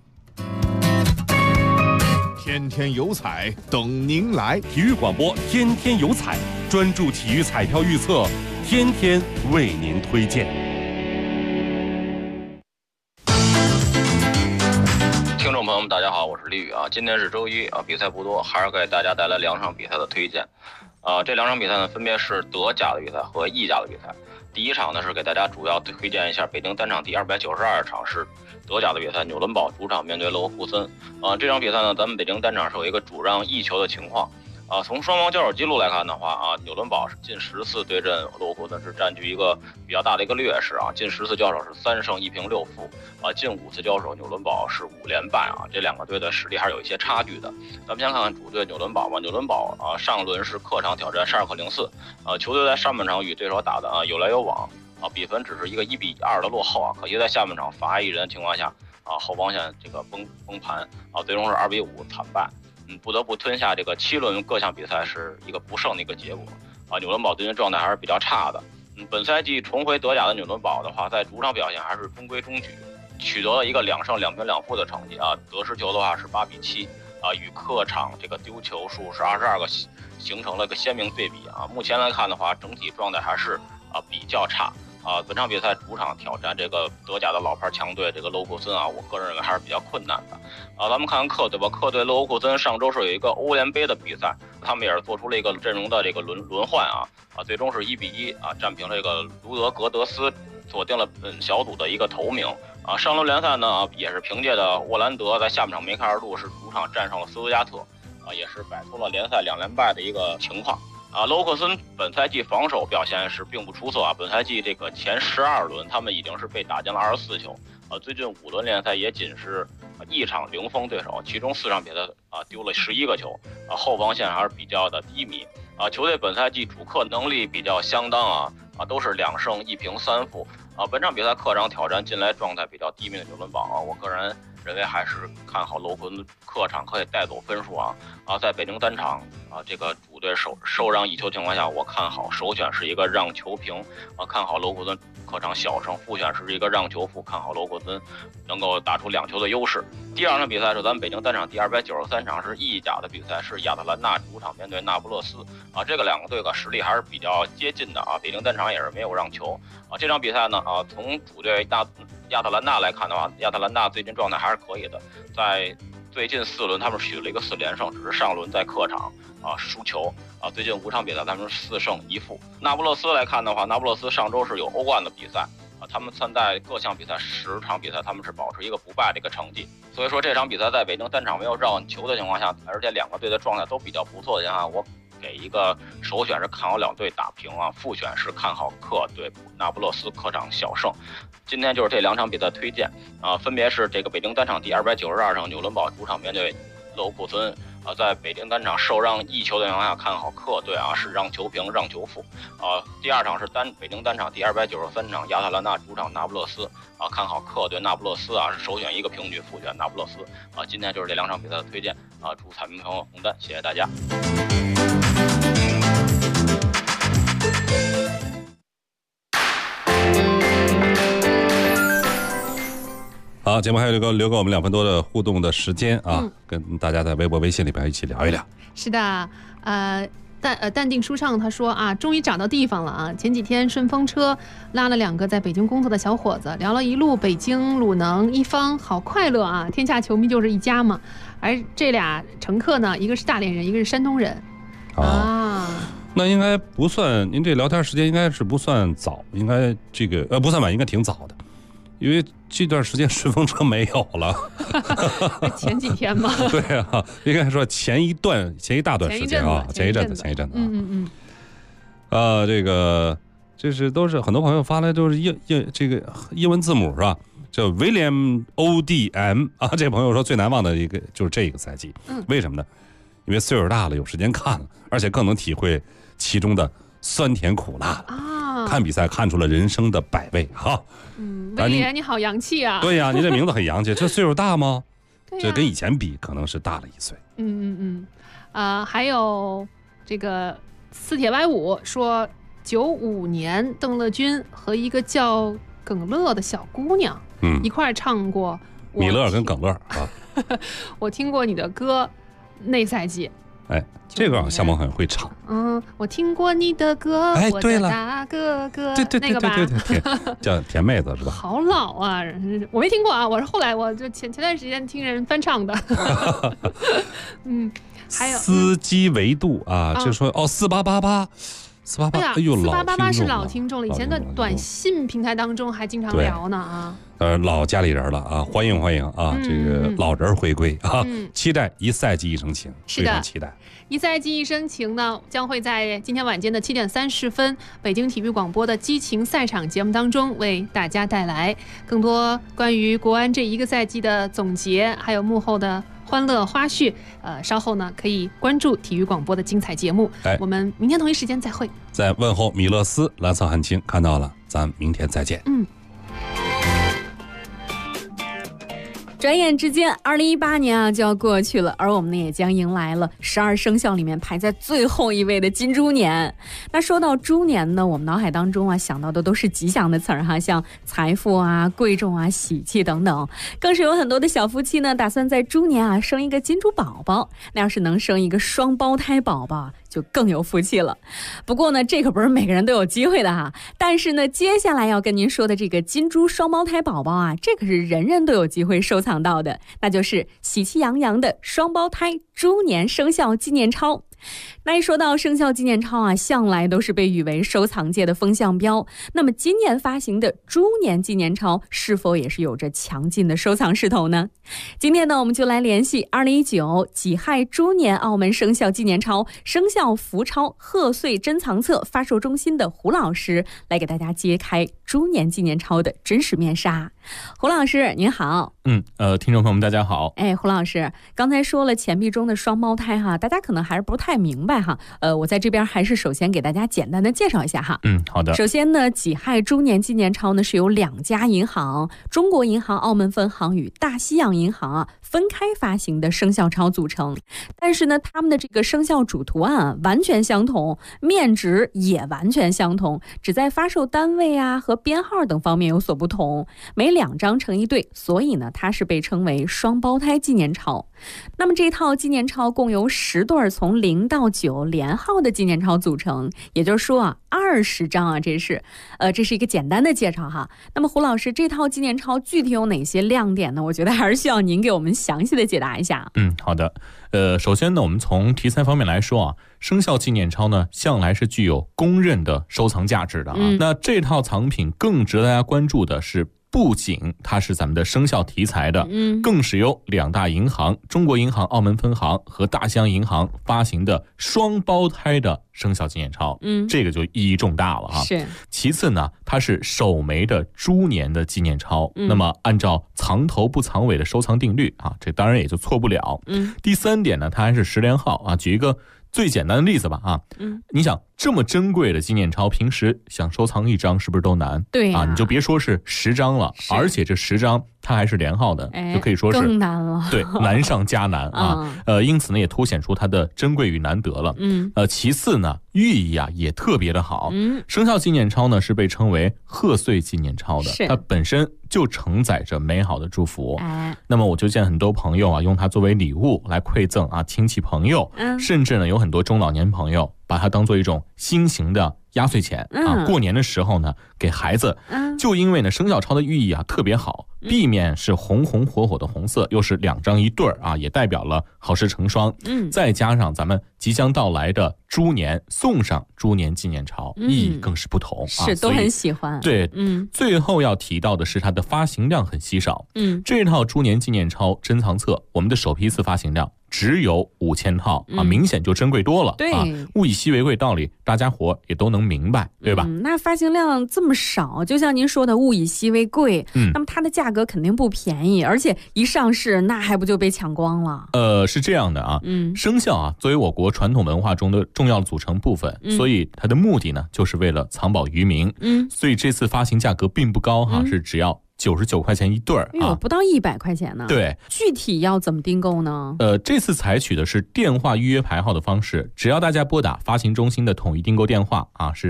天天有彩等您来， 体育广播天天有彩，专注体育彩票预测，天天为您推荐。 听众朋友们，大家好，我是李宇啊。今天是周一啊，比赛不多，还是给大家带来2场比赛的推荐。这2场比赛呢，分别是德甲的比赛和意甲的比赛。第一场呢是给大家主要推荐一下北京单场第292场是德甲的比赛，纽伦堡主场面对勒沃库森。这场比赛呢，咱们北京单场是有一个主让1球的情况。从双方交手记录来看的话啊，纽伦堡是近10次对阵勒沃库森是占据一个比较大的一个劣势啊，近10次交手是3胜1平6负近5次交手纽伦堡是5连败啊，这2个队的实力还是有一些差距的。咱们先看看主队纽伦堡吧。纽伦堡上轮是客场挑战沙尔克04，球队在上半场与对手打的有来有往比分只是一个1-2的落后啊，可惜在下半场罚1人的情况下后防线这个崩盘最终是2-5惨败。不得不吞下这个7轮各项比赛是一个不胜的一个结果纽伦堡最近状态还是比较差的。本赛季重回德甲的纽伦堡的话，在主场表现还是中规中矩，取得了一个2胜2平2负的成绩得失球的话是8-7与客场这个丢球数是22个形成了一个鲜明对比目前来看的话，整体状态还是比较差本场比赛主场挑战这个德甲的老牌强队这个勒沃库森啊，我个人认为还是比较困难的。咱们看看客队吧，客队勒沃库森上周是有一个欧联杯的比赛，他们也是做出了一个阵容的这个轮换啊，最终是1-1啊战平这个卢德格德斯，锁定了本小组的一个头名。上轮联赛呢也是凭借着沃兰德在下半场梅开二度，是主场战胜了斯图加特，也是摆脱了联赛2连败的一个情况。勒沃库森本赛季防守表现是并不出色啊，本赛季这个前12轮他们已经是被打进了24球，最近5轮联赛也仅是1场0封对手，其中4场比赛丢了11个球，后防线还是比较的低迷球队本赛季主客能力比较相当都是2胜1平3负本场比赛客场挑战近来状态比较低迷的纽伦堡我个人认为还是看好勒沃库森客场可以带走分数在北京单场这个主队受让1球情况下，我看好首选是一个让球平看好勒沃库森客场小胜，副选是一个让球负，看好勒沃库森能够打出2球的优势。第2场比赛是咱们北京单场第293场，是意甲的比赛，是亚特兰大主场面对那不勒斯这个2个队的实力还是比较接近的北京单场也是没有让球这场比赛呢从主队亚特兰大来看的话，亚特兰大最近状态还是可以的，在最近4轮他们取了一个4连胜，只是上轮在客场输球最近5场比赛他们是4胜1负。那不勒斯来看的话，那不勒斯上周是有欧冠的比赛他们参赛各项比赛10场比赛他们是保持一个不败的一个成绩，所以说这场比赛在北京单场没有让球的情况下，而且2个队的状态都比较不错的情况下，我给一个首选是看好2队打平副选是看好客队那不勒斯客场小胜。今天就是这2场比赛推荐分别是这个北京单场第292场纽伦堡主场面对勒沃库森在北京单场受让1球的情况下，看好客队是让球平让球负第2场是北京单场第293场亚特兰大主场那不勒斯看好客队那不勒斯是首选一个平局，副选那不勒斯今天就是这2场比赛的推荐祝彩民朋友红单，谢谢大家。 好，节目还有留给我们2分多的互动的时间跟大家在微博微信里边一起聊一聊。 是的淡定舒畅他说终于找到地方了前几天顺风车拉了2个在北京工作的小伙子，聊了一路北京鲁能一方，好快乐天下球迷就是一家嘛。而这俩乘客呢，一个是大连人，一个是山东人那应该不算，您这聊天时间应该是不算早，应该这个不算晚，应该挺早的，因为这段时间顺风车没有了前几天嘛对应该说前一大段时间前一阵子这个这是都是很多朋友发来都是这个英文字母是吧，叫 William ODM 这朋友说最难忘的一个就是这个赛季为什么呢？因为岁数大了，有时间看了，而且更能体会其中的酸甜苦辣看比赛看出了人生的百味威廉你好洋气啊！ 对呀，你这名字很洋气。这岁数大吗？这跟以前比可能是大了1岁。 还有这个四铁歪五说，95年邓乐君和一个叫耿乐的小姑娘一块唱过米勒跟耿乐我听过你的歌，那赛季。 这个夏萌很会唱。 我听过你的歌，我的大哥哥， 对， 那个吧， 叫甜妹子是吧？ 好老啊，我没听过我是后来我就前段时间听人翻唱的。还有司机维度就说4888。哎呦 ，4888是老听众了，以前的短信平台当中还经常聊呢老家里人了欢迎这个老人回归期待一赛季一生情，非常期待。 一赛季一生情呢，将会在今天晚间的7点30分，北京体育广播的激情赛场节目当中为大家带来更多关于国安这一个赛季的总结，还有幕后的欢乐花絮。稍后呢可以关注体育广播的精彩节目。我们明天同一时间再会。 在问候米勒斯，蓝色汉青看到了，咱明天再见。 转眼之间，2018年啊就要过去了，而我们呢也将迎来了12生肖里面排在最后一位的金猪年。那说到猪年呢，我们脑海当中啊想到的都是吉祥的词儿哈，像财富啊、贵重啊、喜气等等。更是有很多的小夫妻呢，打算在猪年啊生一个金猪宝宝。那要是能生一个双胞胎宝宝，就更有福气了。不过呢，这可不是每个人都有机会的哈。但是呢，接下来要跟您说的这个金猪双胞胎宝宝啊，这可是人人都有机会收藏到的，那就是喜气洋洋的双胞胎猪年生肖纪念钞。那一说到生肖纪念钞啊，向来都是被誉为收藏界的风向标。那么今年发行的猪年纪念钞是否也是有着强劲的收藏势头呢？今天呢，我们就来联系2019己亥猪年澳门生肖纪念钞生肖福钞贺岁珍藏册发售中心的胡老师，来给大家揭开猪年纪念钞的真实面纱。胡老师您好。 听众朋友们大家好。 胡老师刚才说了钱币中的双胞胎哈，大家可能还是不太明白哈。我在这边还是首先给大家简单的介绍一下哈。 好的。 首先呢，己亥猪年纪念钞呢是由2家银行中国银行澳门分行与大西洋银行啊分开发行的生肖钞组成，但是呢，他们的这个生肖主图案啊完全相同，面值也完全相同，只在发售单位啊和编号等方面有所不同，每2张成一对，所以呢，它是被称为双胞胎纪念钞。那么这套纪念钞共由10对从0到9连号的纪念钞组成，也就是说啊，20张啊，这是一个简单的介绍哈。那么胡老师，这套纪念钞具体有哪些亮点呢？我觉得还是需要您给我们详细的解答一下。 好的。首先呢，我们从题材方面来说啊，生肖纪念钞呢向来是具有公认的收藏价值的啊。那这套藏品更值得大家关注的是，不仅它是咱们的生肖题材的，更是由2大银行中国银行澳门分行和大西洋银行发行的双胞胎的生肖纪念钞，这个就意义重大了哈。 是。 其次呢，它是首枚的猪年的纪念钞，那么按照藏头不藏尾的收藏定律啊，这当然也就错不了。第3点呢，它还是10连号啊。举一个最简单的例子吧啊，你想这么珍贵的纪念钞，平时想收藏1张是不是都难？ 对啊，你就别说是10张了，而且这10张它还是连号的，就可以说是更难了。 对，难上加难啊。因此呢，也凸显出它的珍贵与难得了。其次呢，寓意啊也特别的好。生肖纪念钞呢是被称为贺岁纪念钞的，它本身就承载着美好的祝福。那么我就见很多朋友啊用它作为礼物来馈赠啊亲戚朋友，甚至呢有很多中老年朋友把它当做一种新型的压岁钱啊。过年的时候呢给孩子，就因为呢生肖钞的寓意啊特别好，避免是红红火火的红色，又是2张一对啊，也代表了好事成双。再加上咱们即将到来的猪年，送上猪年纪念钞，意义更是不同啊， 是都很喜欢。 对，最后要提到的是它的发行量很稀少。这套猪年纪念钞珍藏册，我们的首批次发行量只有5000套啊，明显就珍贵多了。 对啊，物以稀为贵道理，大家伙也都能明白，对吧？ 那发行量这么少，就像您说的物以稀为贵，那么它的价格肯定不便宜，而且一上市那还不就被抢光了？ 是这样的啊，生肖啊作为我国传统文化中的重要组成部分，所以它的目的呢就是为了藏宝于民。所以这次发行价格并不高哈，是只要99块钱一对啊， 不到100块钱呢。 对， 具体要怎么订购呢？ 这次采取的是电话预约排号的方式，只要大家拨打发行中心的统一订购电话啊，是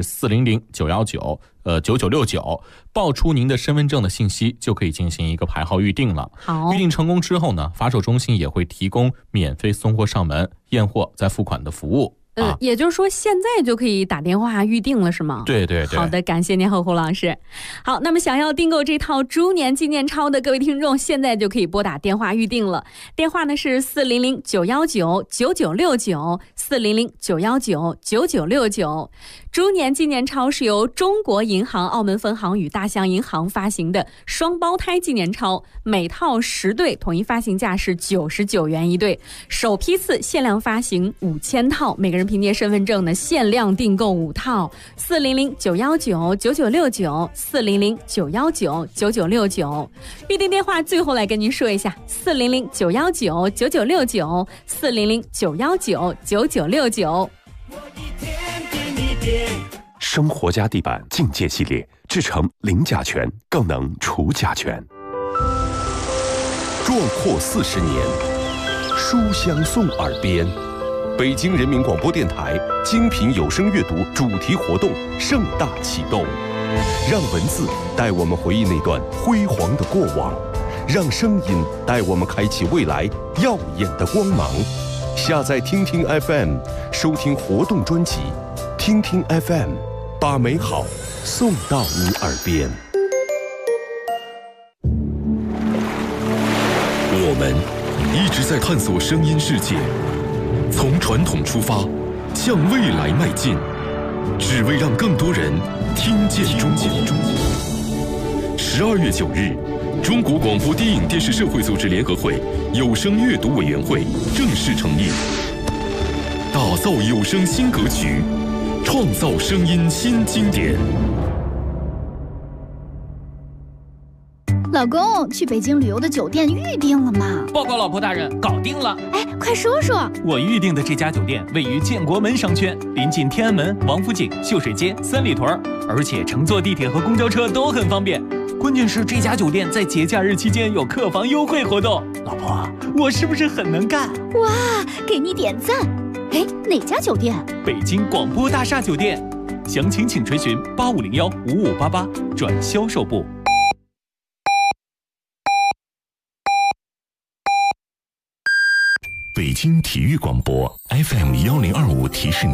400-919-9969，报出您的身份证的信息，就可以进行一个排号预定了。 好， 预定成功之后呢，发售中心也会提供免费送货上门、验货再付款的服务。 也就是说现在就可以打电话预定了是吗？ 对对对。 好的，感谢您胡老师。好，那么想要订购这套猪年纪念钞的各位听众，现在就可以拨打电话预定了。电话呢是400-919-9969，400-919-9969。猪年纪念钞是由中国银行澳门分行与大西洋银行发行的双胞胎纪念钞，每套10对，统一发行价是99元一对，首批次限量发行5000套，每个人凭借身份证呢限量订购5套。400-919-9969，400-919-9969。预定电话最后来跟您说一下，400-919-9969，400-919-9969。 生活家地板境界系列制成零甲醛，更能除甲醛。 壮阔40年，书香送耳边。北京人民广播电台精品有声阅读主题活动盛大启动，让文字带我们回忆那段辉煌的过往，让声音带我们开启未来耀眼的光芒。下载听听 FM， 收听活动专辑。听听 FM， 把美好送到你耳边。 我们一直在探索声音世界，从传统出发，向未来迈进，只为让更多人听见中国。12月9日，中国广播电影电视社会组织联合会有声阅读委员会正式成立，打造有声新格局，创造声音新经典。 老公，去北京旅游的酒店预定了吗？ 报告老婆大人，搞定了。 哎，快说说。 我预定的这家酒店位于建国门商圈，临近天安门、王府井、秀水街、三里屯，而且乘坐地铁和公交车都很方便。关键是这家酒店在节假日期间有客房优惠活动。老婆，我是不是很能干？ 哇，给你点赞。哎，哪家酒店？ 北京广播大厦酒店。详情请垂询8501-5588转销售部。 北京体育广播 FM 1025提示您。